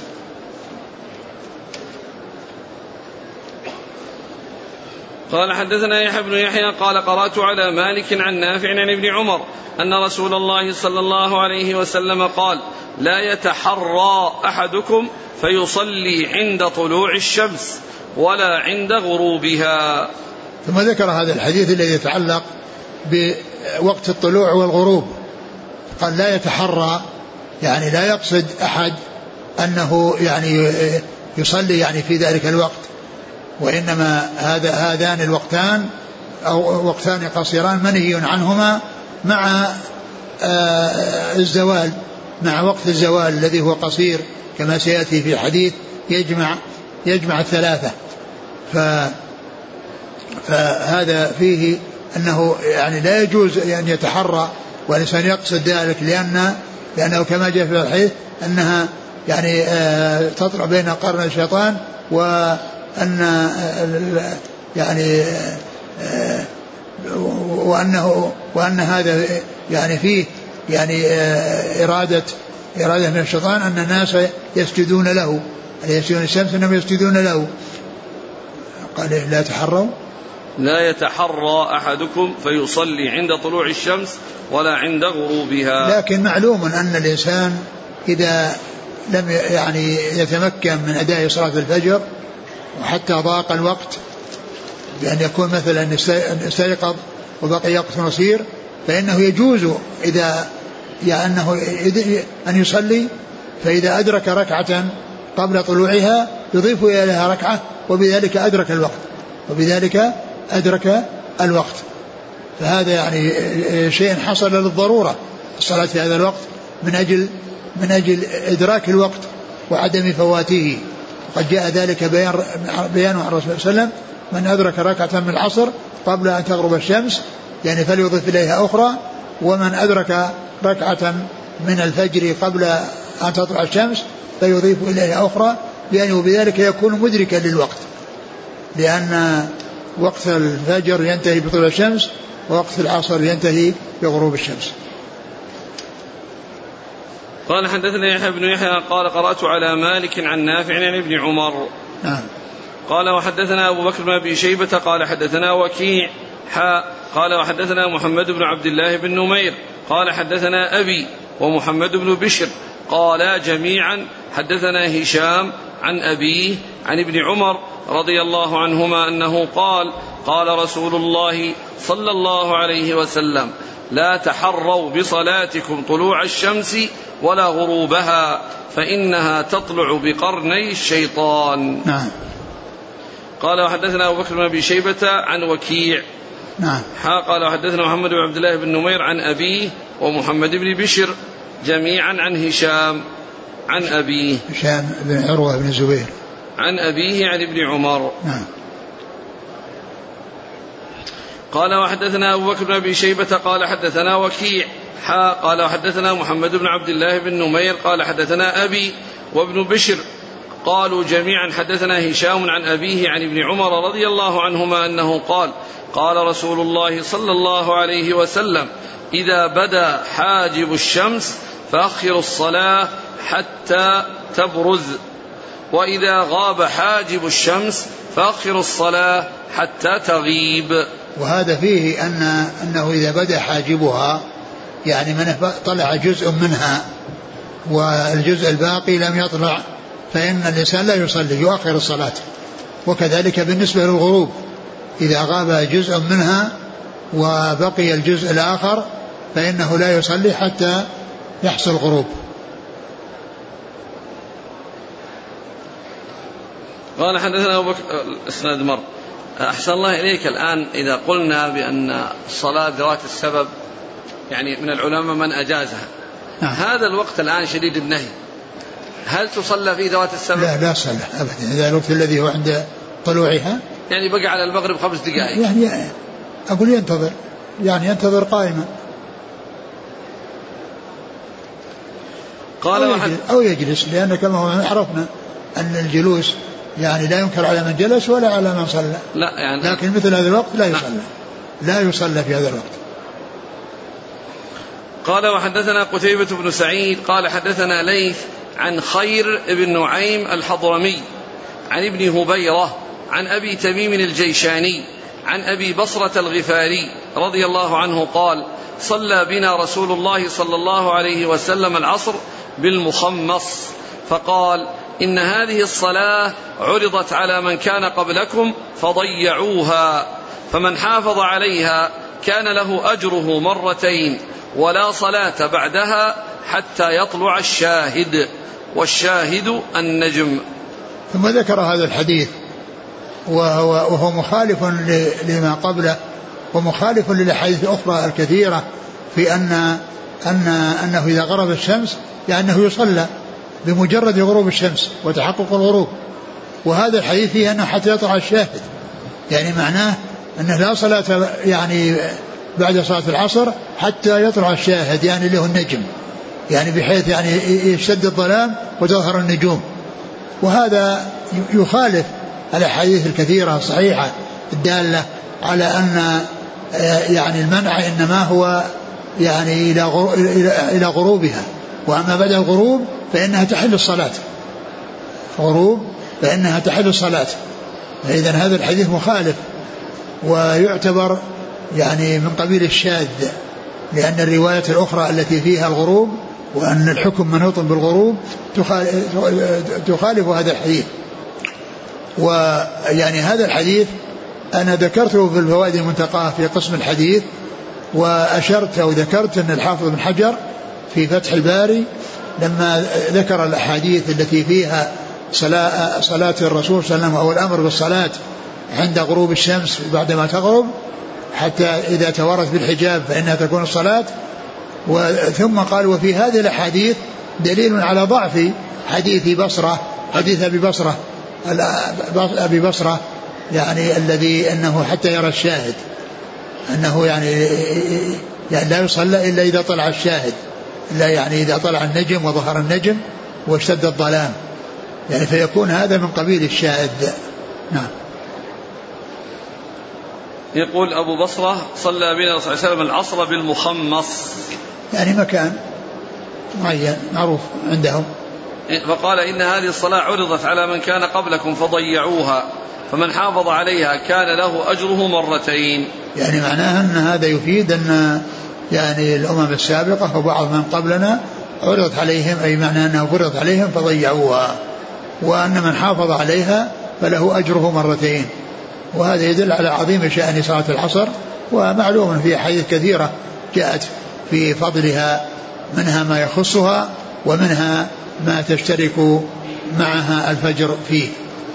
[SPEAKER 1] قال حدثنا يحيى بن يحيى قال قرأت على مالك عن نافع عن ابن عمر أن رسول الله صلى الله عليه وسلم قال لا يتحرى أحدكم فيصلي عند طلوع الشمس ولا عند غروبها.
[SPEAKER 2] ثم ذكر هذا الحديث الذي يتعلق بوقت الطلوع والغروب، قال لا يتحرى يعني لا يقصد أحد أنه يعني يصلي يعني في ذلك الوقت، وإنما هذا هذان الوقتان أو وقتان قصيران منهي عنهما مع الزوال، مع وقت الزوال الذي هو قصير كما سيأتي في حديث يجمع يجمع الثلاثة. ف فهذا فيه أنه يعني لا يجوز أن يتحرى والإنسان يقصد ذلك، لأن لأنه كما جاء في الحديث أنها يعني تطلع بين قرن الشيطان، وأن يعني وأنه وأن هذا يعني فيه يعني إرادة إرادة من الشيطان أن الناس يسجدون له، يسجدون الشمس أنهم يسجدون له. قال لا يتحروا
[SPEAKER 1] لا يتحرى أحدكم فيصلي عند طلوع الشمس ولا عند غروبها.
[SPEAKER 2] لكن معلوم أن الإنسان إذا لم يعني يتمكن من أداء صلاة الفجر وحتى ضاق الوقت بأن يكون مثلا استيقظ وبقي وقت قصير، فإنه يجوز إذا يعني أنه أن يصلي، فإذا أدرك ركعة قبل طلوعها يضيف إليها ركعة وبذلك أدرك الوقت وبذلك أدرك الوقت فهذا يعني شيء حصل للضرورة الصلاة في هذا الوقت من أجل من أجل إدراك الوقت وعدم فواته. قد جاء ذلك بيان بيان عن الرسول صلى الله عليه وسلم: من أدرك ركعة من العصر قبل أن تغرب الشمس يعني فليضيف إليها أخرى، ومن أدرك ركعة من الفجر قبل أن تطلع الشمس فيضيف إليها أخرى، يعني وبذلك يكون مدركا للوقت، لأن وقت الفجر ينتهي بطلوع الشمس ووقت العصر ينتهي بغروب الشمس.
[SPEAKER 1] قال حدثنا يحيى بن يحيى قال قرأت على مالك عن نافع عن ابن عمر.
[SPEAKER 2] نعم.
[SPEAKER 1] قال وحدثنا أبو بكر بن أبي شيبة قال حدثنا وكيع حاء قال وحدثنا محمد بن عبد الله بن نمير قال حدثنا أبي ومحمد بن بشر قالا جميعا حدثنا هشام عن أبيه عن ابن عمر رضي الله عنهما أنه قال قال رسول الله صلى الله عليه وسلم لا تحروا بصلاتكم طلوع الشمس ولا غروبها فإنها تطلع بقرني الشيطان.
[SPEAKER 2] نعم.
[SPEAKER 1] قال وحدثنا أبو بكر بن أبي شيبة عن وكيع.
[SPEAKER 2] نعم.
[SPEAKER 1] قال وحدثنا محمد بن عبد الله بن نمير عن أبيه ومحمد بن بشر جميعا عن هشام عن أبيه
[SPEAKER 2] هشام بن عروة بن الزبير
[SPEAKER 1] عن أبيه عن ابن عمر.
[SPEAKER 2] نعم.
[SPEAKER 1] قال وحدثنا أبو بكر بن أبي شيبة قال حدثنا وكيع حا قال وحدثنا محمد بن عبد الله بن نمير قال حدثنا أبي وابن بشر قالوا جميعا حدثنا هشام عن أبيه عن ابن عمر رضي الله عنهما أنه قال قال رسول الله صلى الله عليه وسلم إذا بدا حاجب الشمس فأخروا الصلاة حتى تبرز وإذا غاب حاجب الشمس فأخروا الصلاة حتى تغيب.
[SPEAKER 2] وهذا فيه أن أنه إذا بدا حاجبها يعني من طلع جزء منها والجزء الباقي لم يطلع فإن الإنسان لا يصلي يؤخر الصلاة. وكذلك بالنسبة للغروب إذا غاب جزء منها وبقي الجزء الآخر فإنه لا يصلي حتى يحصل الغروب.
[SPEAKER 1] قال حدثنا أبو بكر الإسناد مر. أحسن الله إليك. الآن إذا قلنا بأن الصلاة ذات السبب يعني من العلماء من أجازها نعم. هذا الوقت الآن شديد النهي هل تصلى في ذوات السبب؟
[SPEAKER 2] لا لا صلى أبدا. إذا الوقت الذي هو عند طلوعها
[SPEAKER 1] يعني بقى على المغرب خمس دقائق
[SPEAKER 2] يعني أقول ينتظر يعني ينتظر قائما قال أو, يجلس أو يجلس لأن كما هو عرفنا أن الجلوس يعني لا ينكر على من جلس ولا على من صلى
[SPEAKER 1] لا يعني
[SPEAKER 2] لكن مثل هذا الوقت لا يصلى لا يصلى في هذا الوقت.
[SPEAKER 1] قال وحدثنا قتيبة بن سعيد قال حدثنا ليث عن خير بن نعيم الحضرمي عن ابن هبيرة عن أبي تميم الجيشاني عن أبي بصرة الغفاري رضي الله عنه قال صلى بنا رسول الله صلى الله عليه وسلم العصر بالمخمص فقال إن هذه الصلاة عرضت على من كان قبلكم فضيعوها فمن حافظ عليها كان له أجره مرتين ولا صلاة بعدها حتى يطلع الشاهد والشاهد النجم.
[SPEAKER 2] ثم ذكر هذا الحديث وهو, وهو مخالف لما قبله ومخالف للأحاديث الأخرى الكثيرة في أن, أن أنه إذا غرب الشمس يعني أنه يصلى بمجرد غروب الشمس وتحقق الغروب. وهذا الحديث فيه أنه حتى يطلع الشاهد يعني معناه أنه لا صلاة يعني بعد صلاة العصر حتى يطلع الشاهد يعني له النجم يعني بحيث يعني يشتد الظلام وتظهر النجوم. وهذا يخالف الأحاديث الكثيرة الصحيحة الدالة على أن يعني المنع إنما هو يعني إلى غروبها وأما بعد الغروب فإنها تحل الصلاة غروب فإنها تحل الصلاة. فإذا هذا الحديث مخالف ويعتبر يعني من قبيل الشاذ لأن الرواية الأخرى التي فيها الغروب وأن الحكم منوط بالغروب تخالف هذا الحديث. ويعني هذا الحديث أنا ذكرته في الفوائد المنتقاة في قسم الحديث وأشرت أو ذكرت أن الحافظ بن حجر في فتح الباري لما ذكر الأحاديث التي فيها صلاة, صلاة الرسول صلى الله عليه وسلم أو الأمر بالصلاة عند غروب الشمس بعدما تغرب حتى إذا تورت بالحجاب فإنها تكون الصلاة. ثم قال وفي هذه الأحاديث دليل على ضعف حديث بصرة حديث أبي بصرة أبي بصرة يعني الذي أنه حتى يرى الشاهد أنه يعني, يعني لا يصلى إلا إذا طلع الشاهد إلا يعني إذا طلع النجم وظهر النجم واشتد الظلام يعني فيكون هذا من قبيل الشاهد. نعم.
[SPEAKER 1] يقول أبو بصرة صلى بنا صلى الله عليه وسلم العصر بالمخمص
[SPEAKER 2] يعني مكان معين معروف عندهم
[SPEAKER 1] فقال إن هذه الصلاة عرضت على من كان قبلكم فضيعوها فمن حافظ عليها كان له أجره مرتين.
[SPEAKER 2] يعني معناها أن هذا يفيد أن يعني الأمم السابقة وبعض من قبلنا عرضت عليهم، أي معنى أنها فرضت عليهم فضيعوها، وأن من حافظ عليها فله أجره مرتين. وهذا يدل على عظيم شأن صلاة العصر، ومعلوم في حديث كثيرة جاءت في فضلها، منها ما يخصها ومنها ما تشترك معها الفجر فيه.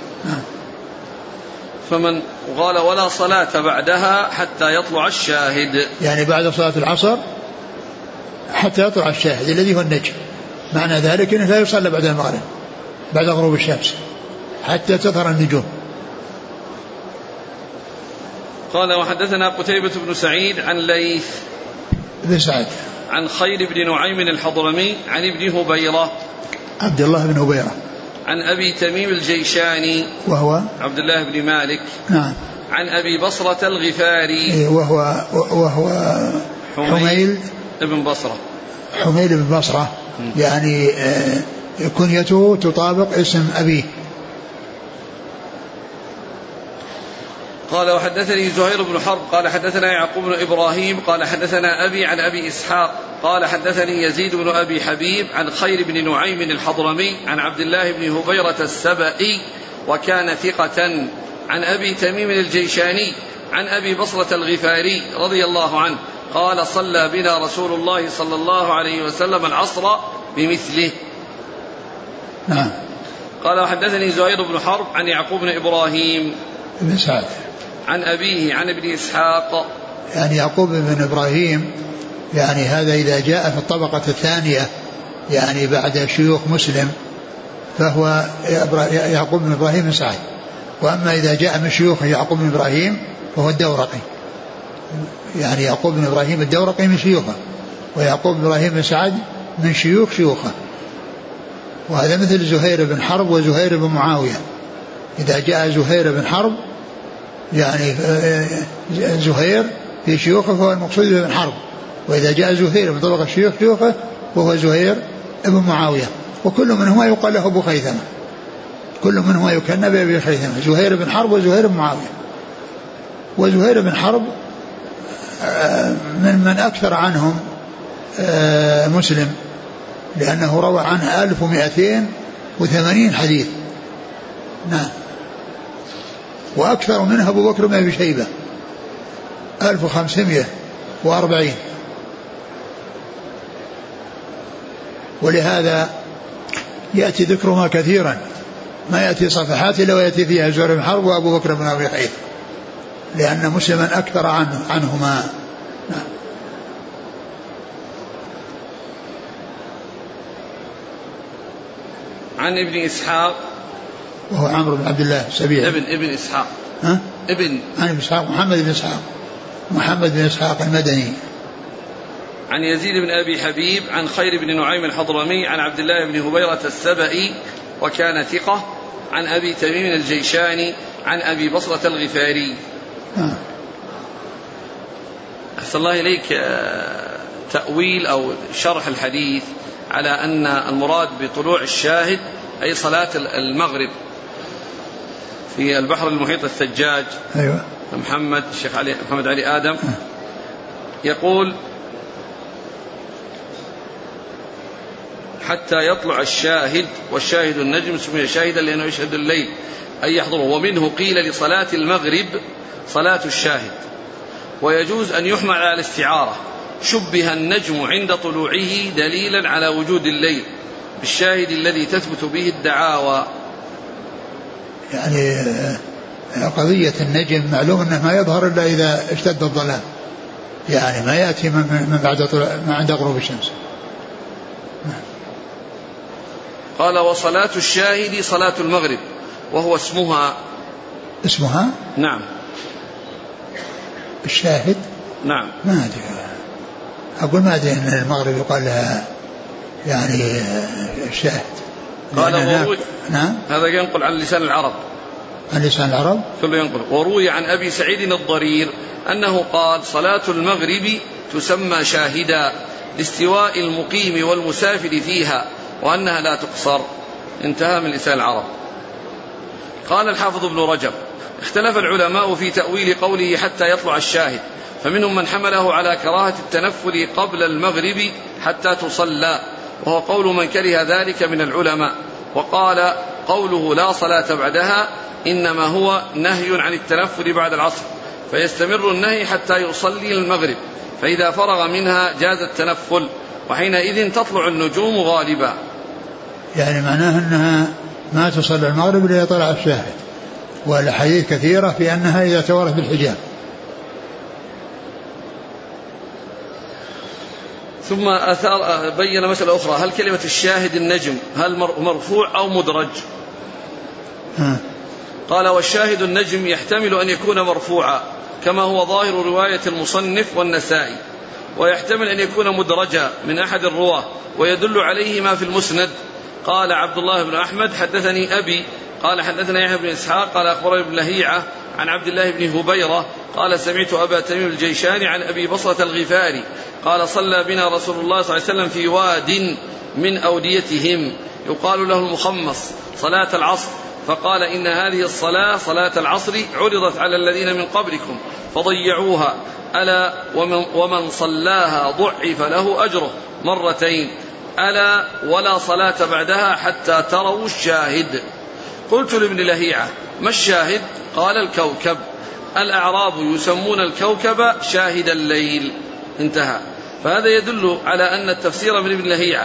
[SPEAKER 1] فمن قال ولا صلاة بعدها حتى يطلع الشاهد، يعني
[SPEAKER 2] بعد صلاة العصر حتى يطلع الشاهد الذي هو النجم، معنى ذلك أنه لا يصلى بعد المغرب بعد غروب الشمس حتى تظهر النجوم.
[SPEAKER 1] قال وحدثنا قتيبة بن سعيد عن ليث
[SPEAKER 2] بن سعد
[SPEAKER 1] عن خير بن نعيم الحضرمي عن ابن هبيرة
[SPEAKER 2] عبد الله بن هبيرة
[SPEAKER 1] عن أبي تميم الجيشاني
[SPEAKER 2] وهو
[SPEAKER 1] عبد الله بن مالك
[SPEAKER 2] نعم
[SPEAKER 1] عن أبي بصرة الغفاري
[SPEAKER 2] وهو وهو حميل
[SPEAKER 1] بن بصرة
[SPEAKER 2] حميل بن بصرة يعني كنيته تطابق اسم أبيه.
[SPEAKER 1] قال وحدثني زهير بن حرب قال حدثنا يعقوب بن إبراهيم قال حدثنا أبي عن أبي إسحاق قال حدثني يزيد بن أبي حبيب عن خير بن نعيم الحضرمي عن عبد الله بن هبيرة السبئي وكان ثقة عن أبي تميم الجيشاني عن أبي بصرة الغفاري رضي الله عنه قال صلى بنا رسول الله صلى الله عليه وسلم العصر بمثله.
[SPEAKER 2] نعم.
[SPEAKER 1] قال وحدثني زهير بن حرب عن يعقوب بن إبراهيم
[SPEAKER 2] بن سعد
[SPEAKER 1] عن أبيه عن ابن إسحاق.
[SPEAKER 2] يعني يعقوب بن إبراهيم يعني هذا إذا جاء في الطبقة الثانية يعني بعد شيوخ مسلم فهو يعقوب بن إبراهيم بن سعد، وأما إذا جاء من شيوخ يعقوب بن إبراهيم فهو الدورقي، يعني يعقوب بن إبراهيم الدورقي من شيوخه، ويعقوب بن إبراهيم بن سعد من شيوخ شيوخه. وهذا مثل زهير بن حرب وزهير بن معاوية، إذا جاء زهير بن حرب يعني زهير في شيوخه فهو المقصود بن حرب، وإذا جاء زهير من طبقة شيوخ شيوخه وهو زهير بن معاوية، وكل منهما يقال له أبو خيثمة، كل منهما يكنى بأبي خيثمة، زهير بن حرب وزهير بن معاوية. وزهير بن حرب من من أكثر عنهم مسلم، لأنه روى عنه ألف ومئتين وثمانين حديث. نعم. وأكثر منها أبو بكر بن أبي شيبة ألف وخمسمائة وأربعين. ولهذا يأتي ذكرهما كثيرا، ما يأتي صفحات إلا ويأتي فيها زهير بن حرب وأبو بكر بن أبي شيبة، لأن مسلما أكثر عنه عنهما. نعم.
[SPEAKER 1] عن ابن إسحاق
[SPEAKER 2] وهو عمرو بن عبد الله السبيعي
[SPEAKER 1] ابن ابن إسحاق
[SPEAKER 2] ها؟
[SPEAKER 1] ابن
[SPEAKER 2] عن ابن إسحاق محمد بن إسحاق محمد بن إسحاق المدني.
[SPEAKER 1] عن يزيد بن أبي حبيب عن خير بن نعيم الحضرمي عن عبد الله بن هبيرة السبئي وكان ثقة عن أبي تميم الجيشاني عن أبي بصرة الغفاري.
[SPEAKER 2] آه.
[SPEAKER 1] أحسن الله إليك تأويل أو شرح الحديث على أن المراد بطلوع الشاهد أي صلاة المغرب في البحر المحيط الثجاج.
[SPEAKER 2] أيوة.
[SPEAKER 1] محمد الشيخ علي محمد علي آدم يقول حتى يطلع الشاهد، والشاهد النجم سمي شاهدا لأنه يشهد الليل أي يحضره. ومنه قيل لصلاة المغرب صلاة الشاهد، ويجوز أن يحمل على الاستعارة. شبه النجم عند طلوعه دليلا على وجود الليل بالشاهد الذي تثبت به الدعاوى.
[SPEAKER 2] يعني قضية النجم معلوم أنه ما يظهر إلا إذا اشتد الظلام، يعني ما يأتي من بعد ما عند غروب الشمس.
[SPEAKER 1] قال وصلاة الشاهد صلاة المغرب وهو اسمها
[SPEAKER 2] اسمها
[SPEAKER 1] نعم
[SPEAKER 2] الشاهد.
[SPEAKER 1] نعم.
[SPEAKER 2] ما أدري، أقول ما أدري أن المغرب يقال لها يعني الشاهد.
[SPEAKER 1] قال وروي
[SPEAKER 2] نعم.
[SPEAKER 1] هذا ينقل عن لسان العرب
[SPEAKER 2] عن لسان العرب
[SPEAKER 1] كله ينقل. وروي عن أبي سعيد الضرير أنه قال صلاة المغرب تسمى شاهدا لاستواء المقيم والمسافر فيها وأنها لا تقصر. انتهى من لسان العرب. قال الحافظ ابن رجب: اختلف العلماء في تأويل قوله حتى يطلع الشاهد، فمنهم من حمله على كراهة التنفل قبل المغرب حتى تصلى، وهو قول من كره ذلك من العلماء، وقال قوله لا صلاة بعدها إنما هو نهي عن التنفل بعد العصر، فيستمر النهي حتى يصلي المغرب، فإذا فرغ منها جاز التنفل، وحينئذ تطلع النجوم غالبا.
[SPEAKER 2] يعني معناه أنها ما تصلي المغرب إلا طلع الشاهد، والأحاديث كثيرة في أنها إذا توارت بالحجاب.
[SPEAKER 1] ثم أثار بين مسألة أخرى: هل كلمة الشاهد النجم هل مرفوع أو مدرج؟ ها. قال: والشاهد النجم يحتمل أن يكون مرفوعا كما هو ظاهر رواية المصنف والنسائي، ويحتمل أن يكون مدرجا من أحد الرواة، ويدل عليه ما في المسند. قال عبد الله بن أحمد: حدثني أبي قال حدثنا يحيى بن إسحاق قال أخبرني ابن لهيعة عن عبد الله بن هبيرة قال سمعت أبا تميم الجيشاني عن أبي بصرة الغفاري قال: صلى بنا رسول الله صلى الله عليه وسلم في واد من أوديتهم يقال له المخمص صلاة العصر، فقال: إن هذه الصلاة صلاة العصر عرضت على الذين من قبلكم فضيعوها، ألا ومن, ومن صلاها ضعف له أجره مرتين، ألا ولا صلاة بعدها حتى تروا الشاهد. قلت لابن لهيعة: ما الشاهد؟ قال: الكوكب، الأعراب يسمون الكوكب شاهد الليل. انتهى. فهذا يدل على أن التفسير من ابن لهيعة.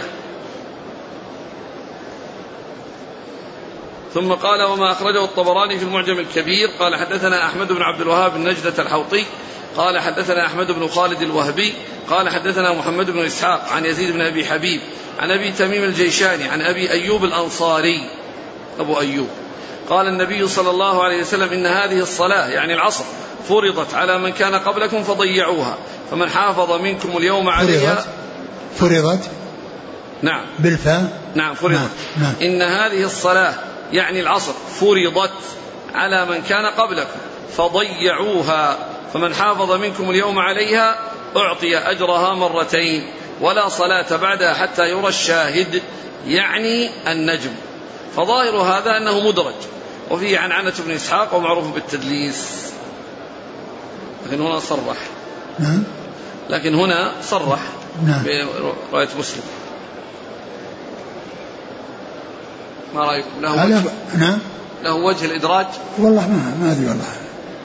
[SPEAKER 1] ثم قال: وما أخرجه الطبراني في المعجم الكبير قال حدثنا أحمد بن عبد الوهاب النجدة الحوطي قال حدثنا أحمد بن خالد الوهبي قال حدثنا محمد بن إسحاق عن يزيد بن أبي حبيب عن أبي تميم الجيشاني عن أبي أيوب الأنصاري أبو أيوب قال: النبي صلى الله عليه وسلم: إن هذه الصلاة يعني العصر فرضت على من كان قبلكم فضيعوها، فمن حافظ منكم اليوم عليها.
[SPEAKER 2] فرضت
[SPEAKER 1] نعم
[SPEAKER 2] بالفاء.
[SPEAKER 1] نعم فرضت. نعم. إن هذه الصلاة يعني العصر فرضت على من كان قبلكم فضيعوها، فمن حافظ منكم اليوم عليها أعطي أجرها مرتين، ولا صلاة بعدها حتى يرى الشاهد يعني النجم. فظاهر هذا أنه مدرج، وفيه عن عنة بن إسحاق ومعروف بالتدليس، لكن هنا صرح.
[SPEAKER 2] نعم.
[SPEAKER 1] لكن هنا صرح.
[SPEAKER 2] نعم.
[SPEAKER 1] برواية مسلم. ما رأيكم؟ له وجه؟
[SPEAKER 2] نعم.
[SPEAKER 1] له وجه الإدراج؟
[SPEAKER 2] والله ما ما أدري والله.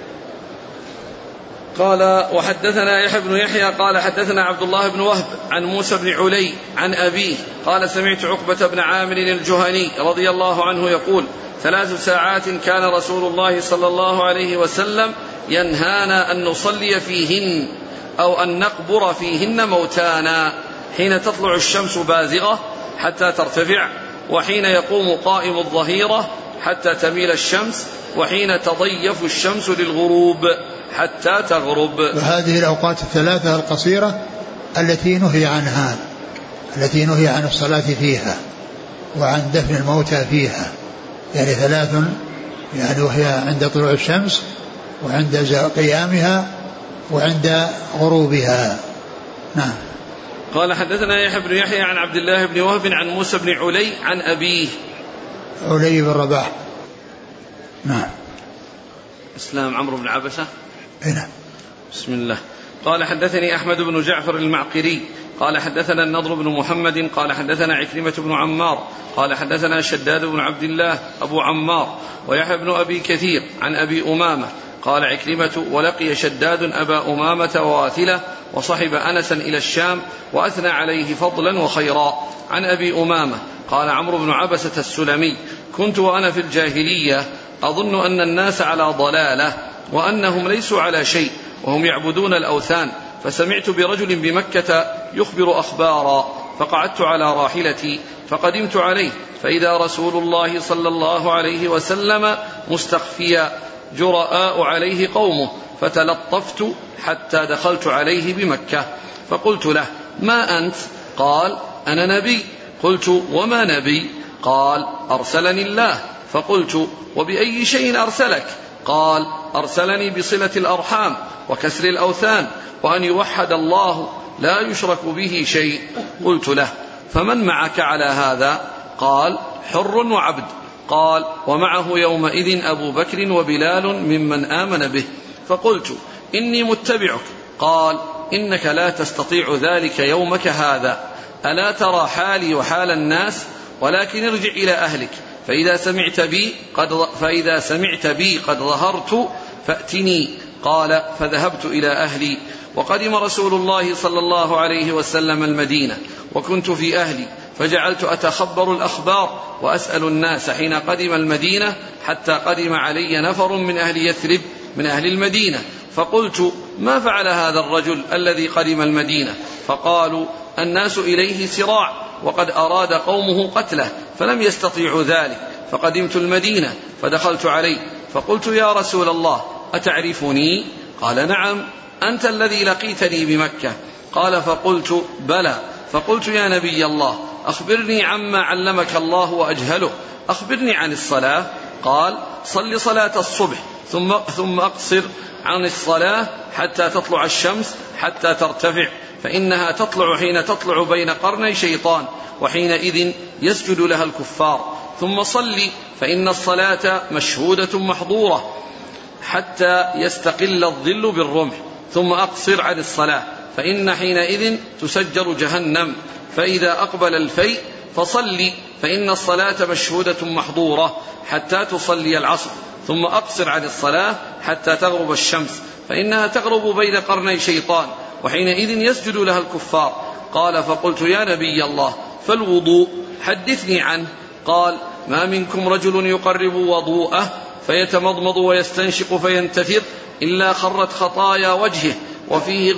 [SPEAKER 1] قال: وحدثنا يحيى بن يحيى قال حدثنا عبد الله بن وهب عن موسى بن علي عن أبيه قال: سمعت عقبة بن عامر الجهني رضي الله عنه يقول: ثلاث ساعات كان رسول الله صلى الله عليه وسلم ينهانا أن نصلي فيهن أو أن نقبر فيهن موتانا، حين تطلع الشمس بازغة حتى ترتفع، وحين يقوم قائم الظهيرة حتى تميل الشمس، وحين تضيف الشمس للغروب حتى تغرب.
[SPEAKER 2] وهذه الأوقات الثلاثة القصيرة التي نهي عنها، التي نهي عن الصلاة فيها وعن دفن الموتى فيها، يعني ثلاث، يعني وهي عند طلوع الشمس وعند قيامها وعند غروبها. نعم.
[SPEAKER 1] قال: حدثنا يحيى بن يحيى عن عبد الله بن وهب عن موسى بن علي عن أبيه
[SPEAKER 2] علي بن رباح. نعم.
[SPEAKER 1] اسلام عمرو بن عبسة.
[SPEAKER 2] نعم.
[SPEAKER 1] بسم الله. قال: حدثني أحمد بن جعفر المعقري قال حدثنا النضر بن محمد قال حدثنا عكرمة بن عمار قال حدثنا شداد بن عبد الله أبو عمار ويحيى بن أبي كثير عن أبي أمامة قال عكرمة: ولقي شداد أبا أمامة وواثلة وصحب أنسا إلى الشام وأثنى عليه فضلا وخيرا. عن أبي أمامة قال عمرو بن عبسة السلمي: كنت وأنا في الجاهلية أظن أن الناس على ضلالة وأنهم ليسوا على شيء وهم يعبدون الأوثان، فسمعت برجل بمكة يخبر أخبارا، فقعدت على راحلتي فقدمت عليه، فإذا رسول الله صلى الله عليه وسلم مستخفيا جرآء عليه قومه، فتلطفت حتى دخلت عليه بمكة، فقلت له: ما أنت؟ قال: أنا نبي. قلت: وما نبي؟ قال: أرسلني الله. فقلت: وبأي شيء أرسلك؟ قال: أرسلني بصلة الأرحام وكسر الأوثان وأن يوحد الله لا يشرك به شيء. قلت له: فمن معك على هذا؟ قال: حر وعبد. قال: ومعه يومئذ أبو بكر وبلال ممن آمن به. فقلت: إني متبعك. قال: إنك لا تستطيع ذلك يومك هذا، ألا ترى حالي وحال الناس؟ ولكن ارجع إلى أهلك، فإذا سمعت بي قد, فإذا سمعت بي قد ظهرت فأتني. قال: فذهبت إلى أهلي. وقدم رسول الله صلى الله عليه وسلم المدينة، وكنت في أهلي، فجعلت أتخبر الأخبار وأسأل الناس حين قدم المدينة، حتى قدم علي نفر من أهل يثرب من أهل المدينة، فقلت: ما فعل هذا الرجل الذي قدم المدينة؟ فقالوا: الناس إليه سراع، وقد أراد قومه قتله فلم يستطيعوا ذلك، فقدمت المدينة فدخلت عليه فقلت: يا رسول الله، أتعرفني؟ قال: نعم، أنت الذي لقيتني بمكة. قال: فقلت: بلى. فقلت: يا نبي الله، أخبرني عما علمك الله وأجهله، أخبرني عن الصلاة. قال: صل صلاة الصبح ثم, ثم أقصر عن الصلاة حتى تطلع الشمس حتى ترتفع، فإنها تطلع حين تطلع بين قرني شيطان، وحينئذ يسجد لها الكفار. ثم صل، فإن الصلاة مشهودة محظورة حتى يستقل الظل بالرمح. ثم أقصر عن الصلاة، فإن حينئذ تسجر جهنم. فإذا أقبل الفيء فصل، فإن الصلاة مشهودة محظورة حتى تصلي العصر. ثم أقصر عن الصلاة حتى تغرب الشمس، فإنها تغرب بين قرني شيطان، وحينئذ يسجد لها الكفار. قال: فقلت: يا نبي الله، فالوضوء حدثني عنه. قال: ما منكم رجل يقرب وضوءه فيتمضمض ويستنشق فينتثر إلا خرت خطايا وجهه وفيه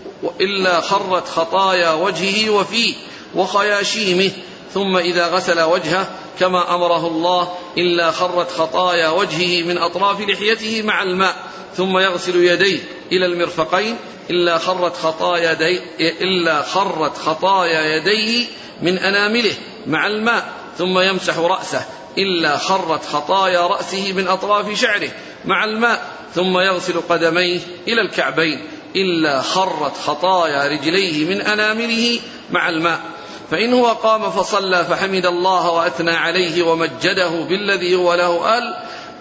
[SPEAKER 1] إلا خرت خطايا وجهه وفيه وخياشيمه، ثم إذا غسل وجهه كما أمره الله إلا خرت خطايا وجهه من أطراف لحيته مع الماء، ثم يغسل يديه إلى المرفقين إلا خرت خطايا يديه إلا خرت خطايا يديه من أنامله مع الماء، ثم يمسح رأسه إلا خرت خطايا رأسه من أطراف شعره مع الماء، ثم يغسل قدميه إلى الكعبين إلا خرت خطايا رجليه من أنامله مع الماء. فإن هو قام فصلى فحمد الله وأثنى عليه ومجده بالذي هو له أهل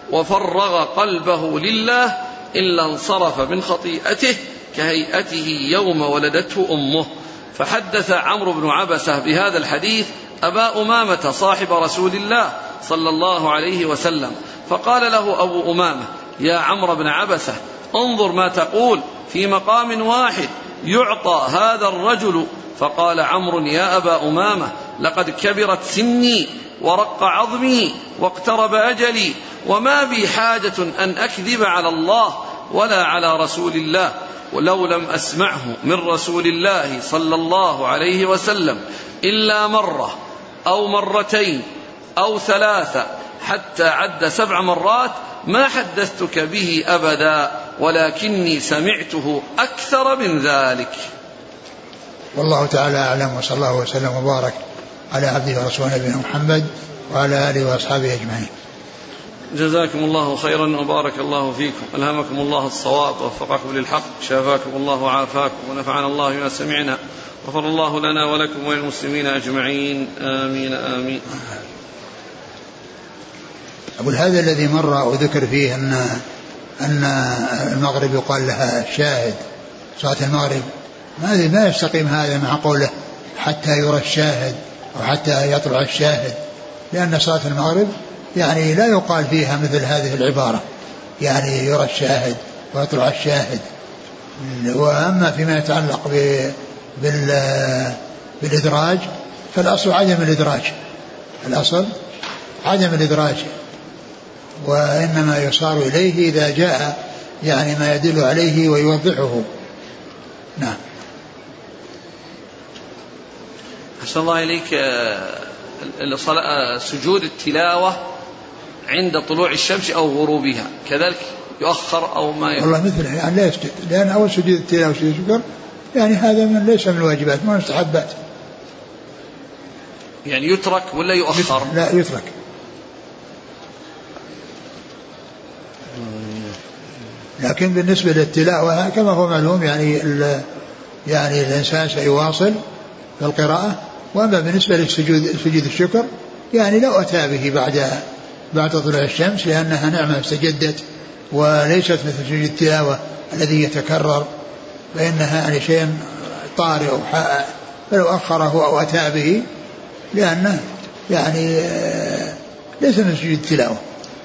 [SPEAKER 1] وفرغ قلبه لله إلا انصرف من خطيئته كهيئته يوم ولدته أمه. فحدث عمرو بن عبسة بهذا الحديث أبا أمامة صاحب رسول الله صلى الله عليه وسلم، فقال له أبو أمامة: يا عمرو بن عبسة، انظر ما تقول في مقام واحد يعطى هذا الرجل. فقال عمرو: يا أبا أمامة، لقد كبرت سني ورق عظمي واقترب أجلي، وما بي حاجة أن أكذب على الله ولا على رسول الله، ولو لم أسمعه من رسول الله صلى الله عليه وسلم إلا مرة أو مرتين أو ثلاثة حتى عد سبع مرات ما حدثتك به أبدا، ولكني سمعته أكثر من ذلك.
[SPEAKER 2] والله تعالى أعلم، وصلى الله وسلم وبارك على عبده ورسوله نبينا محمد وعلى آله وأصحابه أجمعين.
[SPEAKER 1] جزاكم الله خيرا وبارك الله فيكم، ألهمكم الله الصواب ووفقكم للحق، شافاكم الله وعافاكم، ونفعنا الله بما سمعنا، غفر الله لنا ولكم وللمسلمين أجمعين، آمين آمين.
[SPEAKER 2] أقول هذا الذي مر وذكر فيه أن أن المغرب يقال لها الشاهد، صلاة المغرب، ما ما يستقيم هذا مع قوله حتى يرى الشاهد أو حتى يطلع الشاهد، لأن صلاة المغرب يعني لا يقال فيها مثل هذه العبارة، يعني يرى الشاهد ويطلع الشاهد. وأما فيما يتعلق بالإدراج فالأصل عدم الإدراج، الأصل عدم الإدراج، وإنما يصار إليه إذا جاء يعني ما يدل عليه ويوضحه. نعم.
[SPEAKER 1] أحسن الله إليك، سجود التلاوة عند طلوع الشمس أو غروبها كذلك يؤخر أو ما يؤخر؟
[SPEAKER 2] والله مثله يعني لا يسجد، لأن أول سجود التلاوة وسجود الشكر يعني هذا من ليس من الواجبات، ما مستحبات،
[SPEAKER 1] يعني يترك ولا يؤخر؟
[SPEAKER 2] لا يترك. لكن بالنسبة للتلاوة كما هو معلوم يعني يعني الإنسان سيواصل في القراءة. وأما بالنسبة للسجود سجود الشكر يعني لو أتى به بعد بعد طلوع الشمس لأنها نعمة استجدت وليست مثل سجود التلاوة الذي يتكرر، فإنها يعني شيء طارئ فلو أخره أو أتى به لأنه يعني ليس من سجود التلاوة.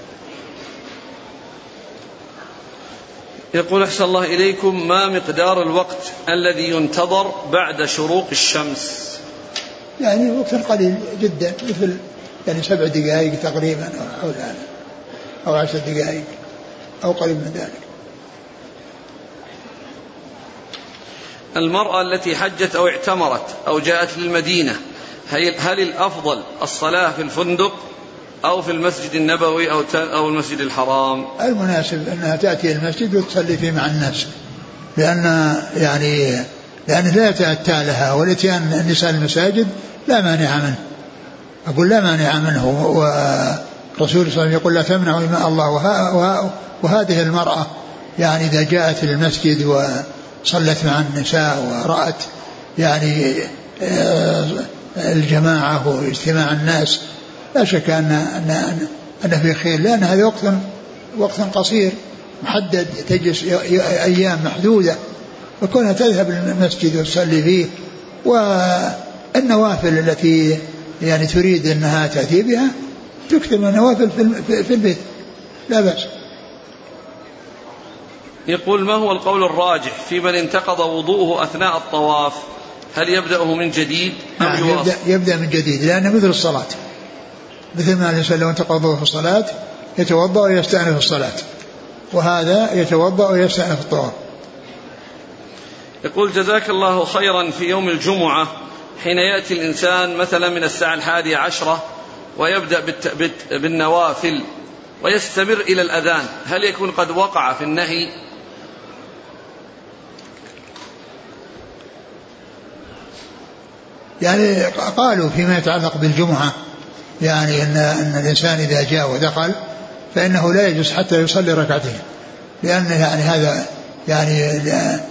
[SPEAKER 1] يقول أحسن الله إليكم: ما مقدار الوقت الذي ينتظر بعد شروق الشمس؟
[SPEAKER 2] يعني وقت قليل جدا، مثل يعني سبع دقائق تقريبا أو حول هذا أو عشر دقائق أو قريب من ذلك.
[SPEAKER 1] المرأة التي حجت أو اعتمرت أو جاءت للمدينة، هل الأفضل الصلاة في الفندق أو في المسجد النبوي أو أو المسجد الحرام؟
[SPEAKER 2] المناسب أنها تأتي المسجد وتصلي فيه مع الناس، لأن يعني لأن لا يتأتى لها، والاتيان النساء المساجد لا مانع منه، أقول لا مانع منه. والرسول صلى الله عليه وسلم يقول: لا تمنعوا إماء الله. وهذه المرأة يعني إذا جاءت للمسجد وصلت مع النساء ورأت يعني الجماعة واجتماع الناس لا شك أن أن أن في خير، لأن هذا وقت وقت قصير محدد، تجلس أيام محدودة، وكونها تذهب للمسجد وتصلي فيه. والنوافل التي يعني تريد أنها تأتي بها تكتب النوافل في البيت لا بأس.
[SPEAKER 1] يقول: ما هو القول الراجح في من انتقض وضوءه أثناء الطواف؟ هل يبدأه من جديد أم
[SPEAKER 2] نعم يبدأ, يبدأ من جديد، لأنه مثل الصلاة، مثل ما الإنسان لو انتقض وضوءه في الصلاة يتوضأ ويستأنف في الصلاة، وهذا يتوضأ ويستأنف في الطواف.
[SPEAKER 1] يقول: جزاك الله خيرا، في يوم الجمعة حين يأتي الإنسان مثلا من الساعة الحادية عشرة ويبدأ بالنوافل ويستمر إلى الأذان، هل يكون قد وقع في النهي؟
[SPEAKER 2] يعني قالوا فيما يتعلق بالجمعة يعني أن, أن الإنسان إذا جاء ودخل فإنه لا يجلس حتى يصلي ركعتين، لأن يعني هذا يعني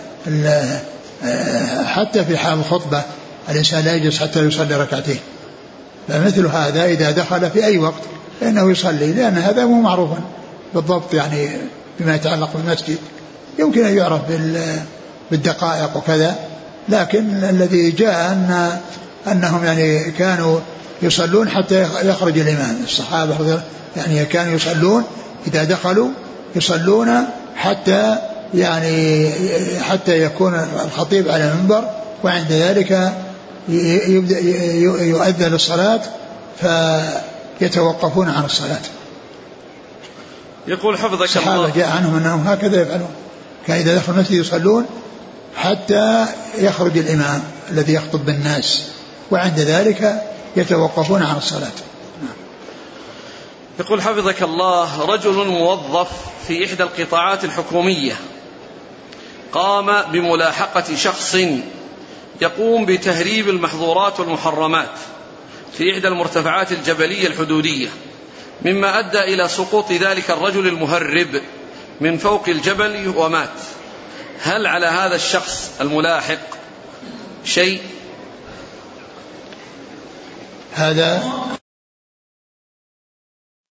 [SPEAKER 2] حتى في حال الخطبة الإنسان لا يجلس حتى يصلي ركعتين، فمثل هذا إذا دخل في أي وقت فإنه يصلي، لأن هذا مو معروفا بالضبط يعني بما يتعلق بالمسجد، يمكن أن يعرف بالدقائق وكذا، لكن الذي جاء أن أنهم يعني كانوا يصلون حتى يخرج الإمام. الصحابة يعني كانوا يصلون إذا دخلوا يصلون حتى يعني حتى يكون الخطيب على المنبر، وعند ذلك يبدأ يؤذن الصلاة فيتوقفون عن الصلاة.
[SPEAKER 1] يقول حفظك الله:
[SPEAKER 2] الصحابة جاء عنهم أنهم هكذا يفعلون، كان إذا دخلوا المسجد يصلون حتى يخرج الإمام الذي يخطب بالناس، وعند ذلك يتوقفون عن الصلاة.
[SPEAKER 1] يقول حفظك الله: رجل موظف في إحدى القطاعات الحكومية قام بملاحقة شخص يقوم بتهريب المحظورات والمحرمات في إحدى المرتفعات الجبلية الحدودية، مما أدى إلى سقوط ذلك الرجل المهرب من فوق الجبل ومات. هل على هذا الشخص الملاحق شيء؟
[SPEAKER 2] هذا